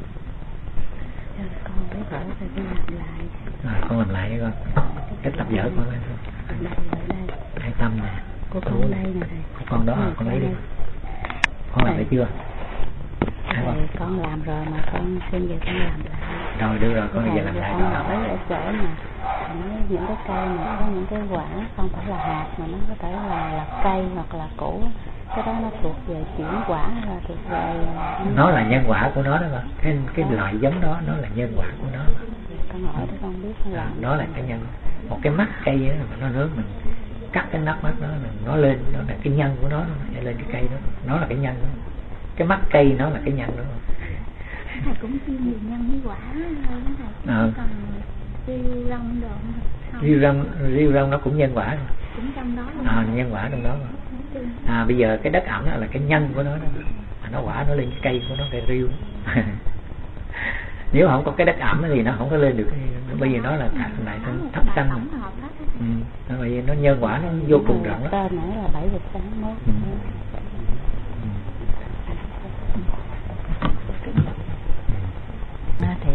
Con phải vở phải làm lại. Con làm lại với con. Cái tập vở con lên không? Đây. Hai tâm nè. Của con đây nè thầy. Con đó con lấy đi. Con làm lại chưa? Con làm rồi mà con xin giờ con làm lại. Rồi được rồi, con giờ làm lại. Con hỏi ở chỗ mà những cái cây mà có những cái quả không phải là hạt mà nó có thể là cây hoặc là củ, cái đó nó thuộc về chuyển quả hay là thuộc về nó là nhân quả của nó đó mà. Cái loại giống đó nó là nhân quả của nó. Con hỏi đó con biết là nó là cái nhân. Một cái mắt cây đó, mà nó lớn mình cắt cái nắp mắt nó lên, nó là cái nhân của nó lên cái cây đó, nó là cái nhân đó. Cái mắt cây nó là cái nhân đó. Thầy cũng chuyên về nhân với quả thôi thầy. Còn riêu rong đồ. Riêu rong nó cũng nhân quả rồi. Cũng trong đó luôn. Nhân quả trong đó rồi. Bây giờ cái đất ẩm là cái nhân của nó đó. Mà nó quả nó lên cái cây của nó, cái riêu. Nếu không có cái đất ẩm thì nó không có lên được. Bây giờ nó là lại thấp xanh. Bởi vì nó nhân quả nó vô cùng rộng lắm. Tên nãy là 7 giờ sáng mới. Thì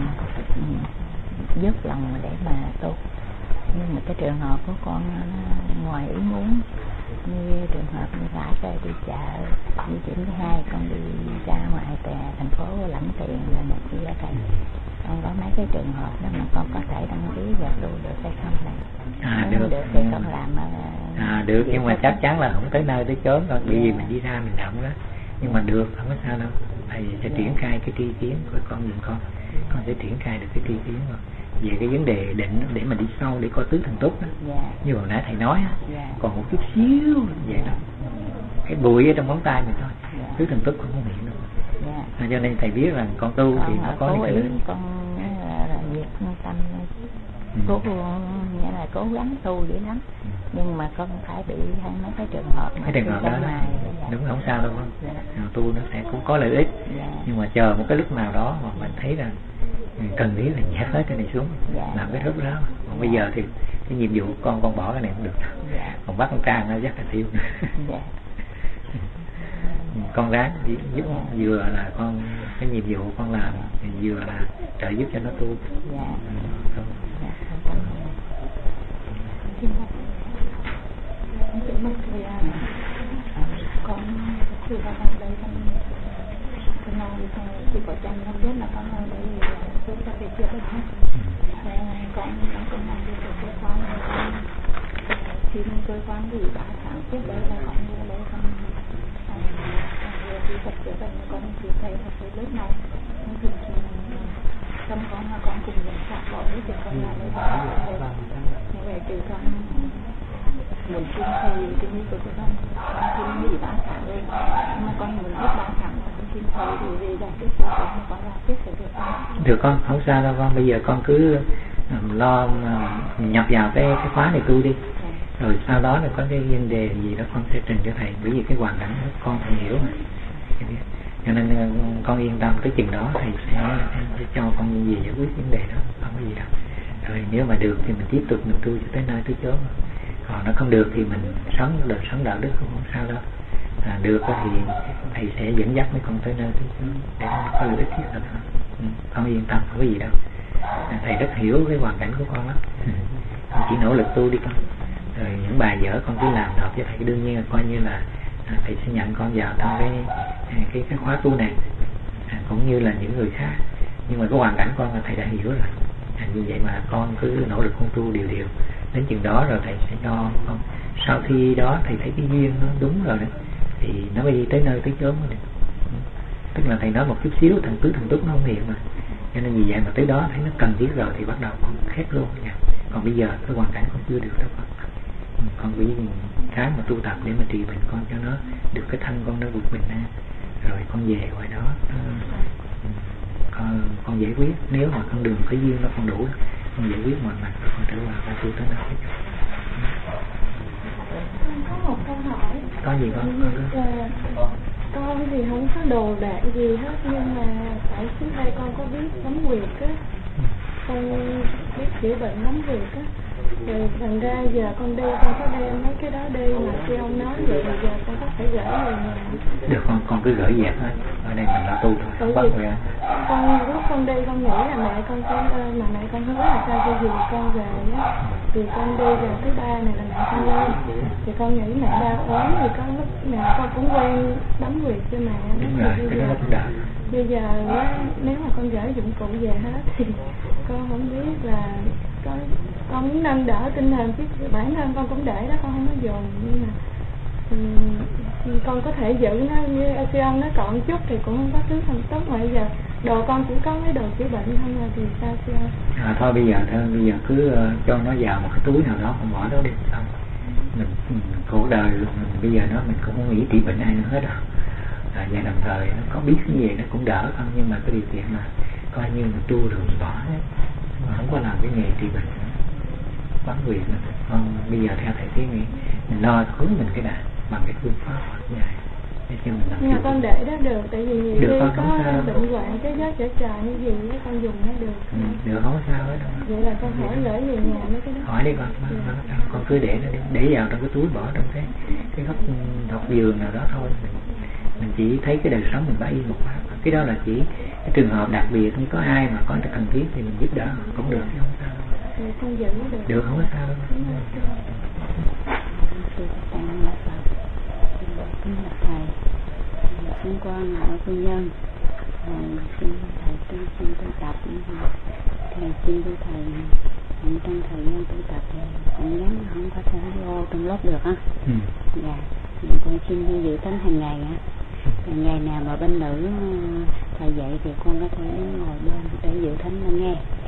dứt lòng để mà tu, nhưng mà cái trường hợp của con nó ngoài ý muốn, như trường hợp như phải ra đi chợ di chuyển thứ hai, con đi ra ngoài thành phố lãnh tiền là một cái giá thầy, con có mấy cái trường hợp đó mà con có thể đăng ký và tu được hay không này? Được thì con làm được, nhưng mà chắc chắn là không tới nơi tới chốn rồi, bởi vì mình đi ra mình động đó, nhưng mà được, không có sao đâu. Thầy sẽ triển khai cái tri kiến của con, đừng con sẽ triển khai được cái tri kiến rồi. về cái vấn đề định để mà đi sâu để có tứ thần túc đó. Như hồi nãy thầy nói còn một chút xíu vậy đó, cái bụi ở trong ngón tay mình thôi, tứ thần túc không hiện đâu. Cho nên thầy biết rằng con tu thì nó có những cái con là việc tâm cố nghĩa là cố gắng tu dữ lắm, nhưng mà con phải bị mấy cái trường hợp đó đúng không sao đâu tu nó sẽ cũng có lợi ích, nhưng mà chờ một cái lúc nào đó mà mình thấy rằng cần thiết là nhét hết cái này xuống làm cái thức đó. Còn bây giờ thì cái nhiệm vụ con bỏ cái này không được, còn bắt con Trang nó rất là tiêu. Con ráng giúp vừa là con cái nhiệm vụ con làm, vừa là trợ giúp cho nó tu. Con khi vào đây con nói thì có chồng không biết là con nói đấy tôi cho việc chưa được hết. Con làm việc ở cơ quan, khi cơ quan thì 3 tháng trước đấy là con như đấy con đi tập chữa bệnh, con chỉ thấy là cái lúc này thì tâm con là con cùng nhận sạc bỏ với việc con làm đấy. Như vậy từ con muốn xin thầy cái như của con xin nghỉ 3 tháng rồi, nhưng mà con muốn hết 3 tháng mà con xin thầy thì về giải quyết cho con làm tiếp sẽ được không? Được con, không sao đâu con, bây giờ con cứ lo nhập vào cái khóa này tu đi, rồi sau đó là có cái vấn đề gì đó con sẽ trình cho thầy, bởi vì cái hoàn cảnh đó con phải hiểu mà. Cho nên con yên tâm, tới chừng đó thầy sẽ cho con gì giải quyết vấn đề đó, không có gì đâu. Rồi nếu mà được thì mình tiếp tục mình tu cho tới nơi tới chốn, còn nó không được thì mình sống đời sống đạo đức không sao đâu. Được thì thầy sẽ dẫn dắt mấy con tới nơi tới chốn để có lợi ích thiết thực. Con yên tâm, không có gì đâu. Thầy rất hiểu cái hoàn cảnh của con lắm. Con chỉ nỗ lực tu đi con. Rồi những bài dở con cứ làm nộp cho thầy, đương nhiên là coi như là thầy sẽ nhận con vào trong cái khóa tu này, cũng như là những người khác. Nhưng mà cái hoàn cảnh con là thầy đã hiểu rồi. Như vậy mà con cứ nỗ lực con tu điều đến chừng đó rồi thầy sẽ cho con. Sau khi đó thầy thấy cái duyên nó đúng rồi đó, thì nó mới đi tới nơi tới chốn rồi. Tức là thầy nói một chút xíu thần tứ thần túc nó không hiện mà. Cho nên vì vậy mà tới đó thấy nó cần thiết rồi thì bắt đầu con khép luôn nha. Còn bây giờ cái hoàn cảnh con chưa được đâu con vì cái mà tu tập để mà trị bệnh con cho nó được cái thân con nó vượt bình an, rồi con về ngoài đó con giải quyết. Nếu mà con đường cái duyên nó không đủ con giải quyết mọi mặt rồi con trở vào tu tới nơi. Có một câu hỏi. Có gì con thì không có đồ đạc gì hết, nhưng mà tại trước đây con có biết bấm huyệt á, con biết chữa bệnh bấm huyệt á, rồi thành ra giờ con đi con có đem mấy cái đó đi mà khi ông nói vậy giờ con có thể gửi về nhà. Được con cứ gửi về thôi, ở đây mình đã tu thôi, bắt về. Con lúc con đi con nghĩ là mẹ con mà mẹ con hứa là sao cho dù con về á, thì con đi về thứ 3 này là mẹ con lên, thì con nghĩ mẹ đau ốm thì có lúc mẹ con cũng quen bấm huyệt cho mẹ. Đúng rồi, cái đó cũng đỡ. Bây giờ nếu mà con gửi dụng cụ về hết thì con không biết là con muốn nâng đỡ tinh thần chứ bản thân con cũng để đó, con không có dồn, nhưng mà con có thể giữ nó như khi ông nói còn chút thì cũng không có thứ thành tốt, mà bây giờ đồ con chỉ có cái đồ chữa bệnh thôi mà thì sao chứ? Thôi bây giờ cứ cho nó vào một cái túi nào đó, con bỏ đó đi xong mình cuộc đời mình bây giờ mình cũng không nghĩ trị bệnh ai nữa hết đâu. Và đồng thời nó có biết cái gì nó cũng đỡ không, nhưng mà cái điều kiện là coi như mình tu rồi mình bỏ hết, mà không có làm cái nghề trị bệnh bám huyệt nữa. Con bây giờ theo thầy Tiến nghĩ mình lo cứu mình cái đã bằng cái phương pháp Phật dạy để cho mình làm. Nhưng mà con để đó được, tại vì nhiều khi có bệnh hoạn cái gió trở trời hay gì đó con dùng nó được. Được, không sao hết đâu. Vậy là con hỏi gửi về nhà mấy cái đó. Hỏi đi con cứ để nó đi, để vào trong cái túi, bỏ trong cái góc giường nào đó thôi. Mình chỉ thấy cái đời sống mình phải yên một phát. Cái đó là chỉ cái trường hợp đặc biệt, như có ai mà có cần thiết thì mình giúp đỡ cũng được, chứ không sao đâu. Con giữ được. Được, không có sao đâu. Xin con ở quy nhân, xin thầy xin tu tập, thầy xin thưa thầy trong thời gian tu tập thì cũng gắng không có thể vô trong lớp được á. Dạ, con xin đi dự thánh hàng ngày á. Ngày nào mà bên nữ thầy dạy thì con có thể ngồi bên để dự thánh mà nghe.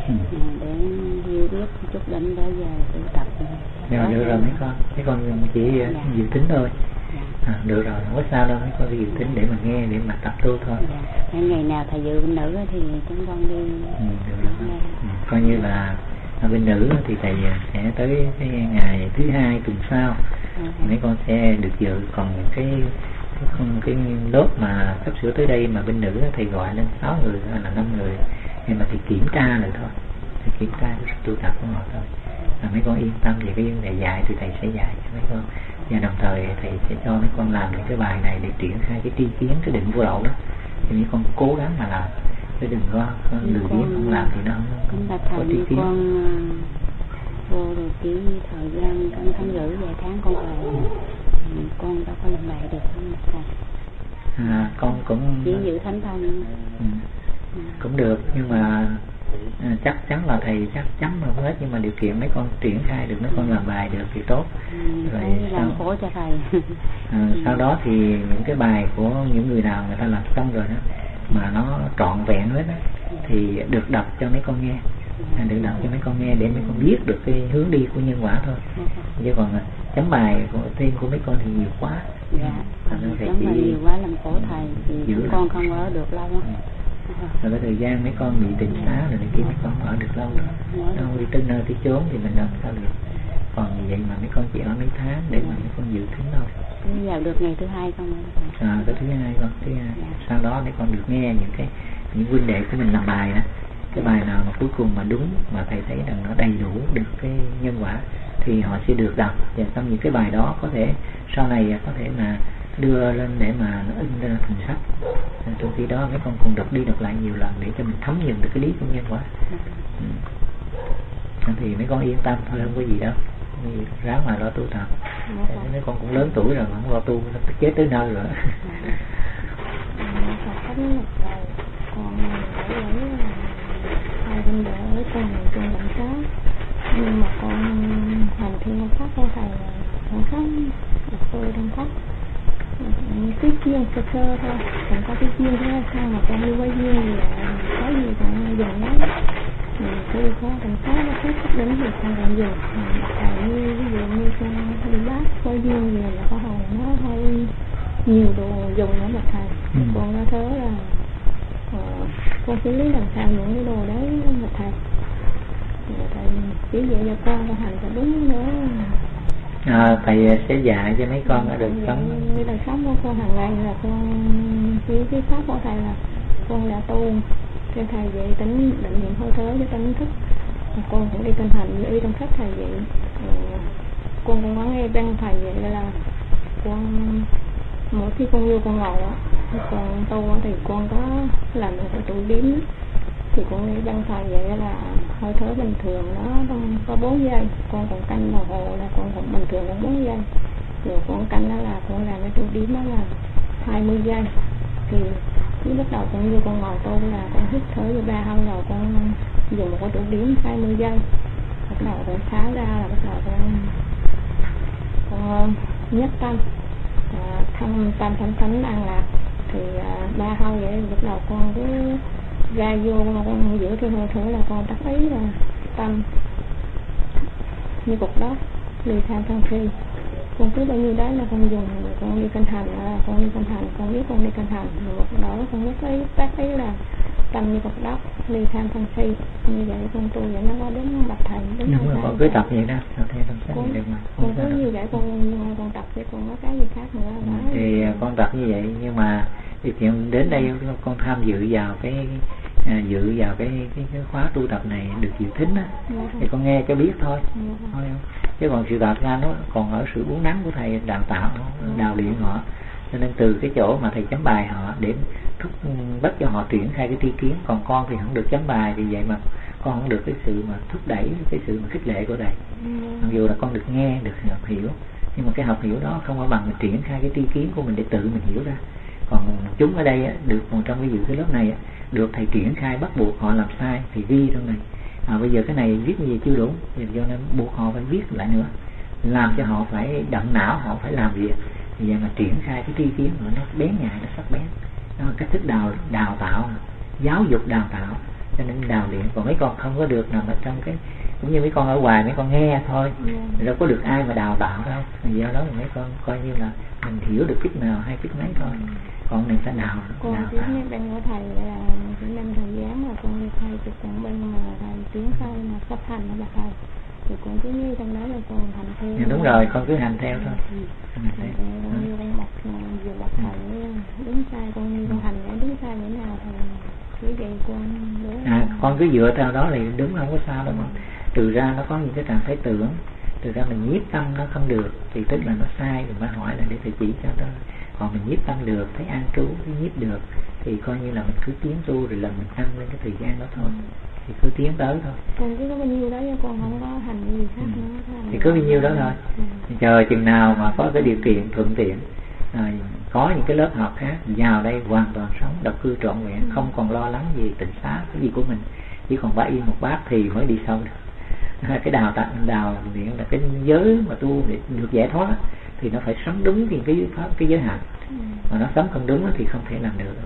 để hiểu biết chút đến đó giờ tu tập. Rồi được rồi mấy con chỉ dự tính thôi. Được rồi, không có sao đâu, mấy con đi dự tính để mà nghe, để mà tập tu thôi. Ngày nào thầy dự bên nữ thì chúng con đi. Được rồi. Coi như là ở bên nữ thì thầy sẽ tới cái ngày thứ 2 tuần sau, mấy con sẽ được dự. Còn cái lớp mà sắp sửa tới đây mà bên nữ thầy gọi lên 6 người hay là 5 người, nhưng mà thầy kiểm tra rồi thôi, thầy kiểm tra cái tu tập của họ thôi. Mấy con yên tâm về cái vấn đề dạy thì thầy sẽ dạy cho mấy con, và đồng thời thầy sẽ cho mấy con làm những cái bài này để triển khai cái tri kiến, cái định vô lậu đó. Thì mấy con cố gắng mà làm, chứ đừng có lười biếng không làm thì nó không có tri kiến. Con vô rồi chỉ thời gian con tham dự vài tháng con về, con đâu có làm bài được không thầy? Con cũng chỉ giữ thánh thông. Cũng được, nhưng mà chắc chắn là thầy chắc chắn không hết, nhưng mà điều kiện mấy con triển khai được, mấy con làm bài được thì tốt. Rồi làm khổ cho thầy. Sau đó thì những cái bài của những người nào người ta làm xong rồi đó mà nó trọn vẹn hết đó, thì được đọc cho mấy con nghe, được đọc cho mấy con nghe để mấy con biết được cái hướng đi của nhân quả thôi. Chứ còn chấm bài của tên của mấy con thì nhiều quá. Chấm bài nhiều quá làm khổ thầy thì con không ở được lâu á. Rồi cái thời gian mấy con bị định xá rồi này kia, mấy con ở được lâu rồi, đâu đi tới nơi tới chốn thì mình làm sao được. Còn vậy mà mấy con chỉ ở mấy tháng để mà mấy con dự tính thôi. Vào được ngày thứ 2 không? Tới thứ 2 con, thứ 2. Sau đó mấy con được nghe những huynh đệ của mình làm bài đó. Cái bài nào mà cuối cùng mà đúng, mà thầy thấy rằng nó đầy đủ được cái nhân quả thì họ sẽ được đọc, và trong những cái bài đó có thể sau này có thể là đưa lên để mà nó in ra thành sách. Trong khi đó mấy con còn đọc đi đọc lại nhiều lần để cho mình thấm nhận được cái lý của nhân quả. Thì mấy con yên tâm thôi, không có gì đâu, ráng mà lo tu tập. Mấy con cũng lớn tuổi rồi mà không lo tu, nó chết tới nơi rồi. Còn để lấy hai bên đỡ với con trên đằng sáng, nhưng mà con hành thiên con pháp của thầy là con pháp được tôi đang pháp cái chiên sơ sơ thôi, còn có cái chiên thôi, sao mà con đi quay duyên thì có gì con dùng lấy. Khi có thành phố nó có thích đến thì con còn dùng. Như ví dụ như con đi bác quay duyên gì là có hồi nó hơi nhiều đồ dùng nữa mà thầy. Con nó thớ là con xử lý làm sao những cái đồ đấy mà thầy. Thầy chỉ dạy cho con hành cho đúng nữa. Thầy sẽ dạy cho mấy con ở đời sống. Đời sống của con hàng ngày là con cái pháp của thầy là con đã tu. Cái thầy dạy tính định niệm hơi thở với tỉnh thức. Con cũng đi kinh hành như y trong sách thầy dạy. Con cũng có nghe bên thầy vậy là con mỗi khi con vô con ngồi á, con tu thì con có làm được cái tụ điểm, thì con nghe bên thầy vậy là hơi thở bình thường nó có 4 giây, con còn canh đồng hồ là con cũng bình thường cũng 4 giây, rồi con canh đó là con làm cái tụ điểm đó là 20 giây. Thì cứ bắt đầu con vô con ngồi tu là con hít thở vô 3 hơi rồi con dùng một cái tụ điểm 20 giây, bắt đầu con tháo ra là bắt đầu con nhất tâm tâm thánh an lạc, thì 3 hơi vậy bắt đầu con cứ ra vô con giữ thêm hơi thở là con tác ý là tâm như cục đó ly tham sân si. Con cứ bao nhiêu đấy là con dùng, con đi kinh hành là con đi kinh hành, con biết con đi kinh hành, rồi một đó con biết ấy tác ý là tâm như cục đất ly tham sân si. Như vậy con tu vậy nó có đúng bạch thầy đúng không? Nhưng mà con cứ tập vậy đó, tập theo tâm sách được mà. Con cứ như vậy con tập chứ con có cái gì khác nữa đó. Thì con tập như vậy, nhưng mà điều kiện đến đây con tham dự vào cái khóa tu tập này được dự thính á, thì con nghe cho biết thôi, thôi không? Chứ còn sự thật ra nó còn ở sự uốn nắn của thầy đào tạo, đào luyện họ, cho nên từ cái chỗ mà thầy chấm bài họ để bắt cho họ triển khai cái tri kiến. Còn con thì không được chấm bài, vì vậy mà con không được cái sự mà thúc đẩy, cái sự mà khích lệ của thầy. Mặc dù là con được nghe, được học hiểu, nhưng mà cái học hiểu đó không có bằng mình triển khai cái tri kiến của mình để tự mình hiểu ra. Còn chúng ở đây được trong cái dự cái lớp này được thầy triển khai, bắt buộc họ làm sai thì ghi trong này. Bây giờ cái này viết như vậy chưa đủ, vì do nên buộc họ phải viết lại nữa, làm cho họ phải động não, họ phải làm việc. Vì vậy mà triển khai cái tri kiến nó bén nhạy, nó sắc bén. Nó cách thức đào tạo, giáo dục đào tạo cho nên đào luyện. Còn mấy con không có được nằm ở trong cái, cũng như mấy con ở ngoài mấy con nghe thôi, đâu có được ai mà đào tạo đâu. Do đó mấy con coi như là mình hiểu được kiếp nào hay kiếp nấy thôi, còn mình phải đào. Con chỉ nên bên của thầy là chỉ nên thời gian là con đi thầy thì cũng bên mà thầy tiếng sau mà sắp thành là thầy thì cũng cứ như trong đó là con hành theo. Đúng rồi, con cứ hành theo thôi. Con như con bọc vừa bọc thầy đúng sai, con như con hành đúng sai như nào thì cứ vậy con đúng. Con cứ dựa theo đó thì đúng, không có sao đâu mà. Trừ ra nó có những cái trạng thái tưởng, trừ ra mình nhiếp tâm nó không được thì tức là nó sai, mình mới hỏi là để thầy chỉ cho đó. Còn mình nhiếp tâm được, thấy an trú, thấy nhiếp được thì coi như là mình cứ tiến tu, rồi lần mình tăng lên cái thời gian đó thôi, thì cứ tiến tới thôi. Con cứ có bao nhiêu đó chứ con không có hành gì khác nữa. Thì cứ bao nhiêu đó thôi. Chờ chừng nào mà có cái điều kiện thuận tiện, có những cái lớp học khác vào đây hoàn toàn sống độc cư trọn vẹn, không còn lo lắng gì tịnh xá cái gì của mình, chỉ còn bác y một bác thì mới đi sâu được. Cái đào luyện là cái giới mà tu để được giải thoát thì nó phải sống đúng cái giới hạn, mà nó sống không đúng thì không thể làm được.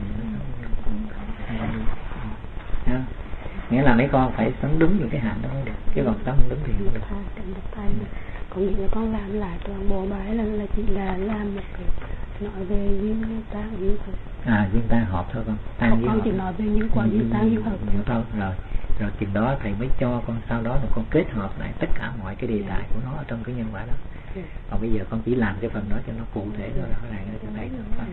Nghĩa là mấy con phải sống đúng những cái hạn đó mới được, chứ còn sống không đúng thì không được. Còn những là con làm lại toàn bộ bài là chỉ là làm một cái nói về duyên tán duyên hợp. Duyên tan hợp thôi con. Con chỉ nói về những quả duyên tan duyên hợp thôi. Rồi chừng đó thầy mới cho con, sau đó là con kết hợp lại tất cả mọi cái đề tài của nó ở trong cái nhân quả đó. Còn bây giờ con chỉ làm cái phần đó cho nó cụ thể thôi, đó là cho thầy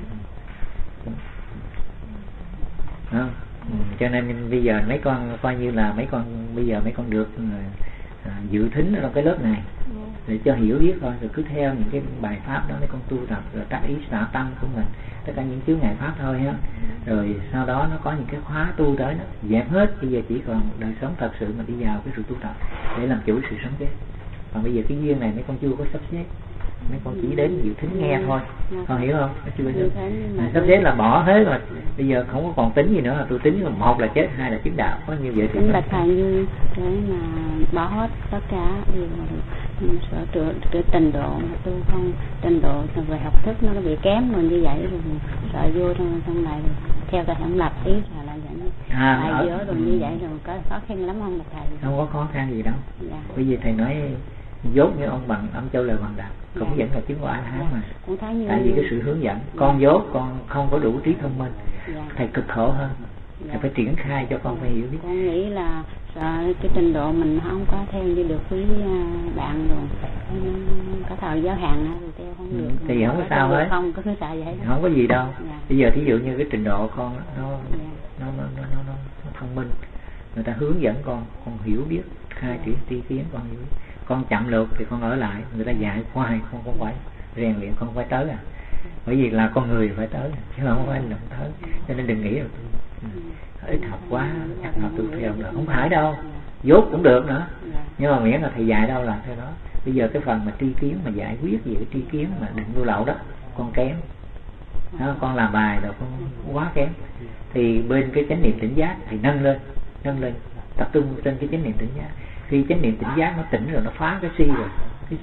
đó. Cho nên bây giờ mấy con coi như là mấy con được dự thính ở trong cái lớp này để cho hiểu biết thôi, rồi cứ theo những cái bài pháp đó mấy con tu tập, rồi các ý xả tâm của mình, tất cả những chướng ngại pháp thôi á. Rồi sau đó nó có những cái khóa tu tới nó dẹp hết, bây giờ chỉ còn đời sống thật sự mà đi vào cái sự tu tập để làm chủ sự sống chết. Còn bây giờ cái duyên này mấy con chưa có sắp xếp, mấy con chỉ đến dự thính nghe thôi, con hiểu không? Chưa sắp xếp là bỏ hết rồi, bây giờ không có còn tính gì nữa, là tôi tính là một là chết, hai là chứng đạo, có như vậy thì tính là thầy như thế mà bỏ hết tất cả điều sở trình độ mà tu không trình độ về học thức nó bị kém rồi như vậy, rồi sợ vô trong này theo thầy không lập ý là vậy. Tại giữa rồi như vậy rồi có khó khăn lắm không thầy? Không có khó khăn gì đâu. Bây giờ thầy nói dốt như ông Châu Lời Bằng Đạt cũng vẫn là chứng của A-la-hán mà. Tại vì cái sự hướng dẫn, con dốt, con không có đủ trí thông minh, thầy cực khổ hơn, thầy phải triển khai cho con phải hiểu biết. Con nghĩ là cái trình độ mình không có theo như được quý bạn rồi, có thời giới hạn rồi theo không được. Thì không có sao hết, không có cứ sợ vậy. Không có gì đâu. Bây giờ thí dụ như cái trình độ con nó thông minh, người ta hướng dẫn con hiểu biết, khai triển tri kiến con hiểu biết. Con chậm lược thì con ở lại, người ta dạy hoài con không phải rèn luyện, con không phải tới bởi vì là con người phải tới chứ không phải là tới. Cho nên đừng nghĩ là ít học quá chắc học tu theo là không phải đâu, dốt cũng được nữa, nhưng mà miễn là thầy dạy đâu là theo đó. Bây giờ cái phần mà tri kiến mà giải quyết về cái tri kiến mà định vô lậu đó con kém đó, con làm bài rồi con quá kém, thì bên cái chánh niệm tỉnh giác thì nâng lên tập trung trên cái chánh niệm tỉnh giác. Khi chánh niệm tỉnh giác nó tỉnh rồi, nó phá cái si rồi,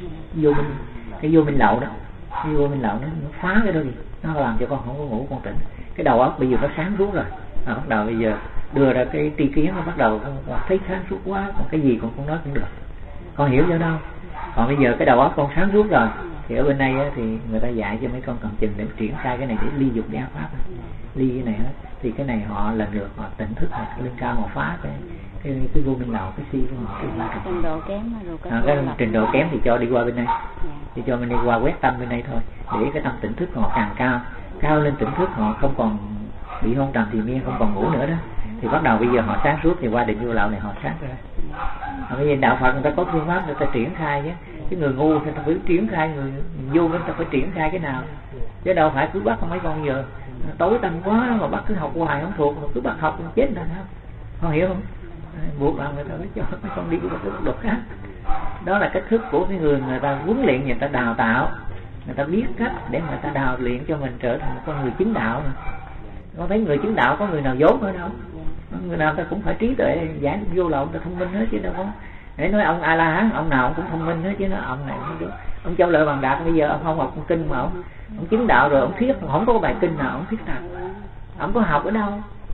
cái vô minh lậu đó, cái vô minh lậu nó phá cái đó gì, nó làm cho con không có ngủ, con tỉnh. Cái đầu óc bây giờ nó sáng suốt rồi, bắt đầu bây giờ đưa ra cái tri kiến, nó bắt đầu con thấy sáng suốt quá, còn cái gì con nói cũng được, con hiểu cho đâu. Còn bây giờ cái đầu óc con sáng suốt rồi thì ở bên đây á, thì người ta dạy cho mấy con cầm chừng để triển khai cái này để ly dục giác pháp, ly cái này hết thì cái này họ lần lượt họ tỉnh thức, họ lên cao, họ phá cái vô minh lậu, cái si của họ. Trình độ kém rồi cái trình độ kém thì cho đi qua bên đây, thì cho bên đây qua quét tâm bên đây thôi, để cái tâm tỉnh thức họ càng cao lên, tỉnh thức họ không còn bị hôn trầm thì miên, không còn ngủ nữa đó, thì bắt đầu bây giờ họ sáng suốt thì qua định vô lậu này họ sáng ra. Bây giờ đạo Phật người ta có phương pháp người ta triển khai chứ, cái người ngu thì ta phải triển khai, người vô người ta phải triển khai cái nào, chứ đâu phải cứ bắt mấy con giờ tối tăm quá mà bắt cứ học hoài không thuộc, cứ bắt học chết rồi không hiểu không? Buộc làm người ta phải cho mấy con đi qua cái mức độ khác. Đó là cách thức của cái người ta huấn luyện, người ta đào tạo, người ta biết cách để người ta đào luyện cho mình trở thành một con người chứng đạo. Con thấy người chứng đạo có người nào dốt nữa đâu, người nào ta cũng phải trí tuệ giải vô lậu, ta thông minh hết chứ đâu có. Để nói ông A-la-hán ông nào ông cũng thông minh hết chứ, nó ông này không được. Ông Châu Lợi Bằng Đạt bây giờ ông không học con kinh mà ông chứng đạo rồi, ông thuyết không có bài kinh nào ông thuyết thật, ông có học ở đâu,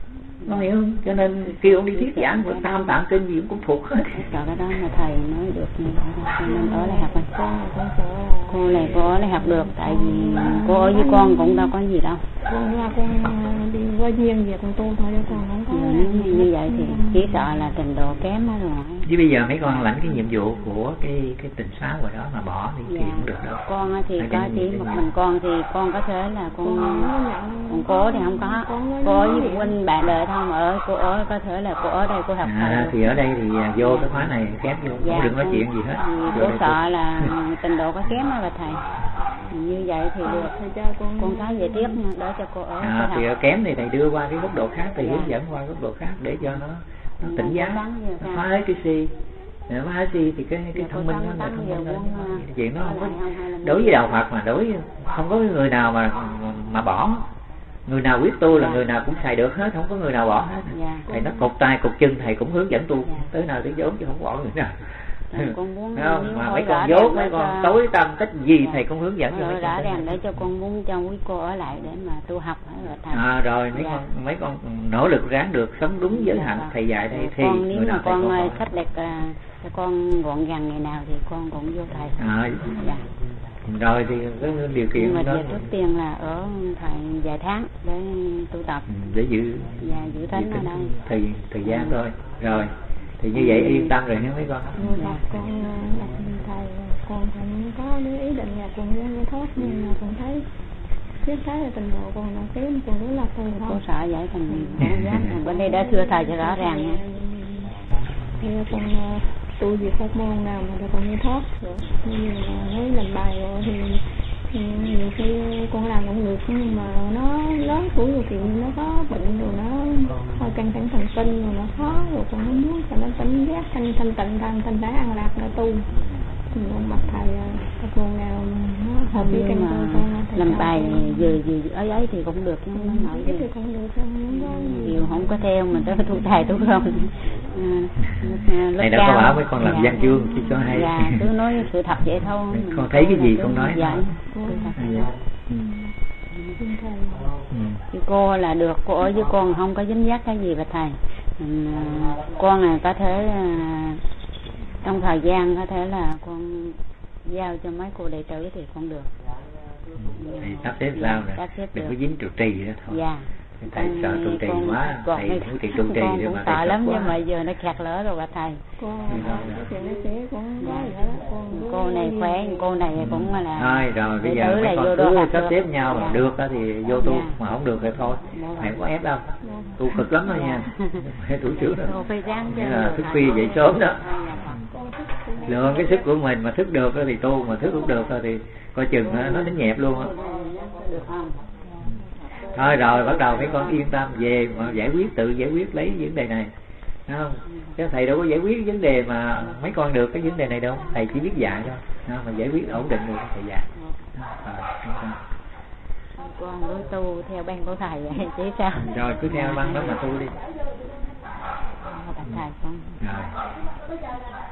con hiểu không? Cho nên kêu ông đi thuyết giảng Tam Tạng Kinh gì cũng thuộc hết. Sợ cái đó mà thầy nói được như vậy cho nên ở lại học này. Cô này cô ở lại học được tại vì cô ở với con cũng đâu có gì đâu. Con đi qua duyên việc con tu thôi chứ con không có. Như vậy thì chỉ sợ là trình độ kém rồi. Chứ bây giờ mấy con lãnh cái nhiệm vụ của cái tình xá rồi đó mà bỏ thì không được đâu. Con thì có chỉ một mình con thì con có thể là con cố thì không có. Cô ở với huynh bạn đời không ở, cô ở có thể là cô ở đây cô học thầy. Thì ở đây thì vô cái khóa này kém vô, không đừng nói chuyện gì hết. Cô sợ là trình độ có kém đó bà thầy. Như vậy thì được con thấy về tiếp để cho cô ở. Thì kém thì thầy đưa qua cái góc độ khác, thầy hướng dẫn qua góc độ khác để cho nó tỉnh giá, nó phá hết cái si. Phá hết si thì cái thông minh nó là thông minh hơn. Chuyện nó không có đối với đạo Phật mà không có người nào mà bỏ. Người nào quyết tu là người nào cũng xài được hết, không có người nào bỏ hết. Thầy nó cột tay cột chân thầy cũng hướng dẫn tu tới nào tới vốn chứ không bỏ người nào. Không? Mà mấy con dốt, mấy con tối tâm tích gì thầy cũng hướng dẫn cho mấy con. Ràng để cho con muốn cho quý cô ở lại để mà tu học rồi rồi mấy con nỗ lực ráng được sống đúng giới hạn thầy dạy đây thì người nào con sắp đặt cho con gọn gàng ngày nào thì con cũng vô thầy. Rồi thì cái điều kiện mà về trước tiên là ở thầy vài tháng để tu tập để giữ thánh ở đây thời gian thôi. Rồi thì như vậy yên tâm rồi hả mấy con? Con thầy con không có ý định là con nghe thoát nhưng mà con thấy trước thấy là tình độ con là kém, con rất là thôi. Con sợ vậy thành không dám. Bên đây đã thưa thầy cho rõ ràng nha. Thì con tu việc pháp môn nào mà để con nghe thoát được. Nhưng mà nói làm bài rồi thì nhiều khi con làm cũng được nhưng mà nó lớn tuổi rồi thì nó có bệnh rồi nó hơi căng thẳng thần kinh rồi nó khó rồi con nó muốn cho nó tỉnh giác thanh tịnh thanh đá an lạc để tu. Thì con mặt thầy pháp môn nào nó hợp với căn cơ con làm bài vừa ấy thì cũng được nó nói thì cũng được nhiều không có theo mình tới thu thầy tu không. Thầy đâu có bảo với con làm văn chương chứ cho hay. Cứ nói sự thật vậy thôi. Con thấy cái gì con nói. Chứ cô là được, cô ở với con không có dính dắt cái gì bà thầy. Con là có thể trong thời gian có thể là con giao cho mấy cô đệ tử thì con được. Thì sắp xếp sao rồi, đừng có dính trụ trì nữa thôi. Thầy sợ trụ trì quá, thầy muốn tiền trụ trì rồi mà sợ lắm nhưng mà giờ nó kẹt lỡ rồi bà thầy. Cô này khỏe, cô này cũng là thôi rồi bây giờ mấy con cứ sắp xếp nhau mà được thì vô tu, mà không được thì thôi, thầy không có ép đâu. Tu cực lắm thôi nha, hay tuổi trước đó, nghĩa là thức khuya dậy sớm đó, lựa cái sức của mình, mà thức được thì tu, mà thức không được thì coi chừng nó đánh nhẹp luôn á. Thôi rồi bắt đầu mấy con yên tâm về mà tự giải quyết lấy vấn đề này, thấy không? Chứ thầy đâu có giải quyết vấn đề mà mấy con được cái vấn đề này đâu, thầy chỉ biết dạy thôi, mà giải quyết ổn định được thầy dạy. Con cứ tu theo ban của thầy vậy chứ sao? Rồi cứ theo ban đó mà tu đi. Thầy con. Rồi.